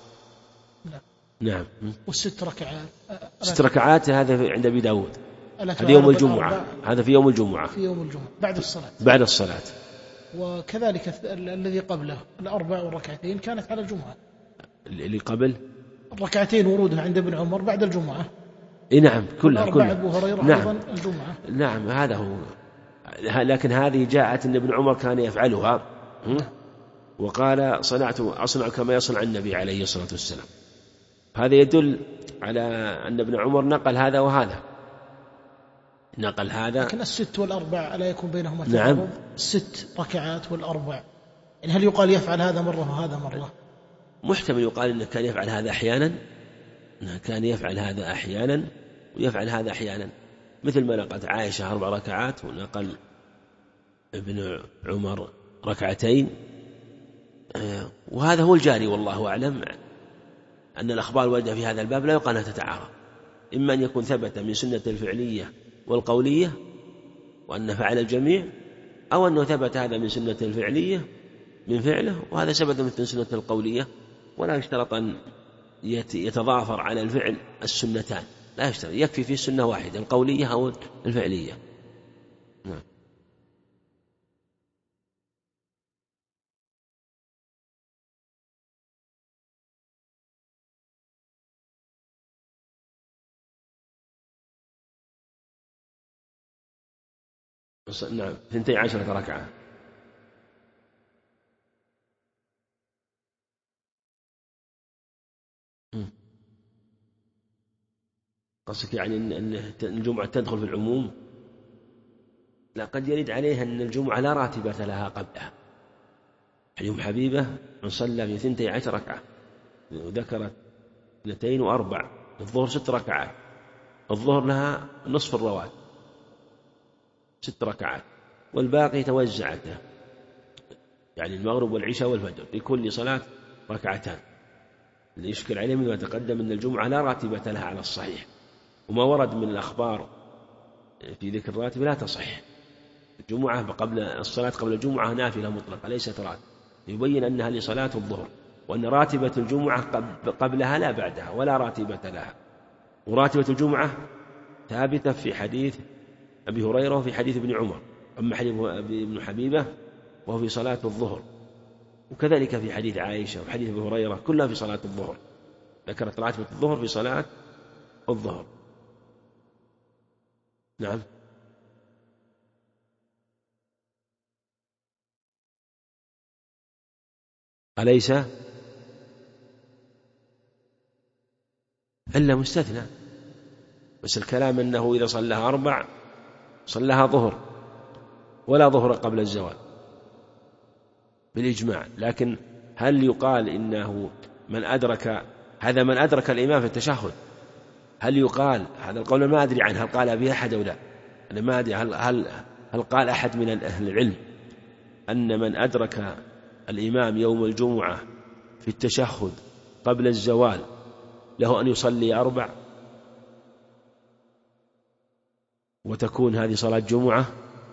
نعم. نعم. والست ركعات 6 ركعات هذا عند أبي داود، هذا يوم الجمعة، هذا في يوم الجمعة، في يوم الجمعة بعد الصلاة. وكذلك الذي قبله 4 والركعتين كانت على الجمعة. اللي قبل الركعتين ورودها عند ابن عمر بعد الجمعة. نعم كلها. أبو هريرة نعم. أيضا الجمعة. نعم هذا هو. لكن هذه جاءت أن ابن عمر كان يفعلها، وقال أصنع كما يصنع النبي عليه الصلاة والسلام. هذا يدل على أن ابن عمر نقل هذا وهذا، نقل هذا. لكن 6 و4 ألا يكون بينهما نعم. تعارض؟ 6 ركعات و4، يعني هل يقال يفعل هذا مرة وهذا مرة؟ محتمل يقال أنه كان يفعل هذا أحيانا، كان يفعل هذا أحيانا ويفعل هذا أحيانا، مثل ما نقلت عائشة 4 ركعات ونقل ابن عمر 2 ركعتين. وهذا هو الجاري والله أعلم، أن الأخبار الواردة في هذا الباب لا يقال أنها تتعارض، إما أن يكون ثبت من سنة الفعلية والقولية وأن فعل الجميع، أو أنه ثبت هذا من سنة الفعلية من فعله وهذا ثبت من سنة القولية، ولا يشترط أن يتضافر على الفعل السنتان، لا يشترط، يكفي في سنة واحدة القولية أو الفعلية. نعم. نعم 12 ركعة. قصدك يعني أن الجمعة تدخل في العموم؟ لا، قد يرد عليها أن الجمعة لا راتبة لها قبلها. اليوم حبيبة من صلى في 12 ركعة وذكرت 2 و4، الظهر 6 ركعات، الظهر لها نصف الرواتب 6 ركعات، والباقي توزعت، يعني المغرب والعشاء والفجر في كل صلاة 2 ركعتان. اللي يشكل عليه مما تقدم أن الجمعة لا راتبة لها على الصحيح، وما ورد من الأخبار في ذكر الراتب لا تصح. الجمعة قبل الصلاة قبل الجمعة نافلة مطلقة ليست راتب، يبين أنها لصلاة الظهر، وأن راتبة الجمعة قبلها لا بعدها ولا راتبة لها. وراتبة الجمعة ثابتة في حديث أبي هريرة وفي حديث ابن عمر، أما حديث ابن حبيبة وهو في صلاة الظهر، وكذلك في حديث عائشة وحديث أبي هريرة كلها في صلاة الظهر، ذكرت راتبة الظهر في صلاة الظهر. نعم. أليس إلا مستثنى، بس الكلام أنه إذا صلىها 4 صلىها ظهر ولا ظهر قبل الزوال بالإجماع. لكن هل يقال إنه من أدرك هذا من أدرك الإمام في التشهد، هل يقال هذا القول ما أدري عنه هل قال به أحد أو لا، أنا ما أدري هل قال أحد من أهل العلم أن من أدرك الإمام يوم الجمعة في التشهد قبل الزوال له أن يصلي 4 وتكون هذه صلاة جمعة؟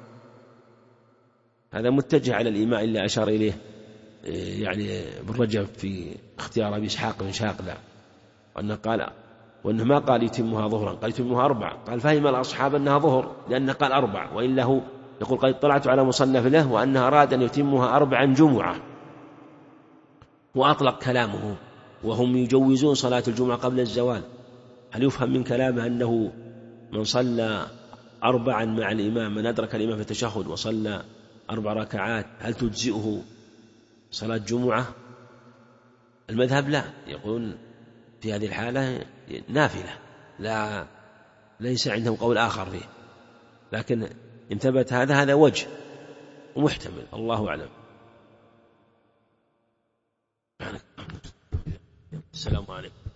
هذا متجه على الإيماء اللي أشار إليه يعني ابن رجب في اختيار أبي إسحاق بن شاقلة، وأنه ما قال يتمها ظهرا، قال يتمها 4. قال فهم الأصحاب أنها ظهر لأنه قال 4، وإلا هو يقول قد اطلعت على مصنف له وأنه أراد أن يتمها 4 جمعة، وأطلق كلامه وهم يجوزون صلاة الجمعة قبل الزوال. هل يفهم من كلامه أنه من صلى 4 مع الإمام، من أدرك الإمام في التشهد وصلى 4 ركعات هل تجزئه صلاة جمعة؟ المذهب لا، يقولون في هذه الحالة نافلة، ليس عندهم قول آخر فيه، لكن إن ثبت هذا وجه ومحتمل، الله أعلم. السلام عليكم.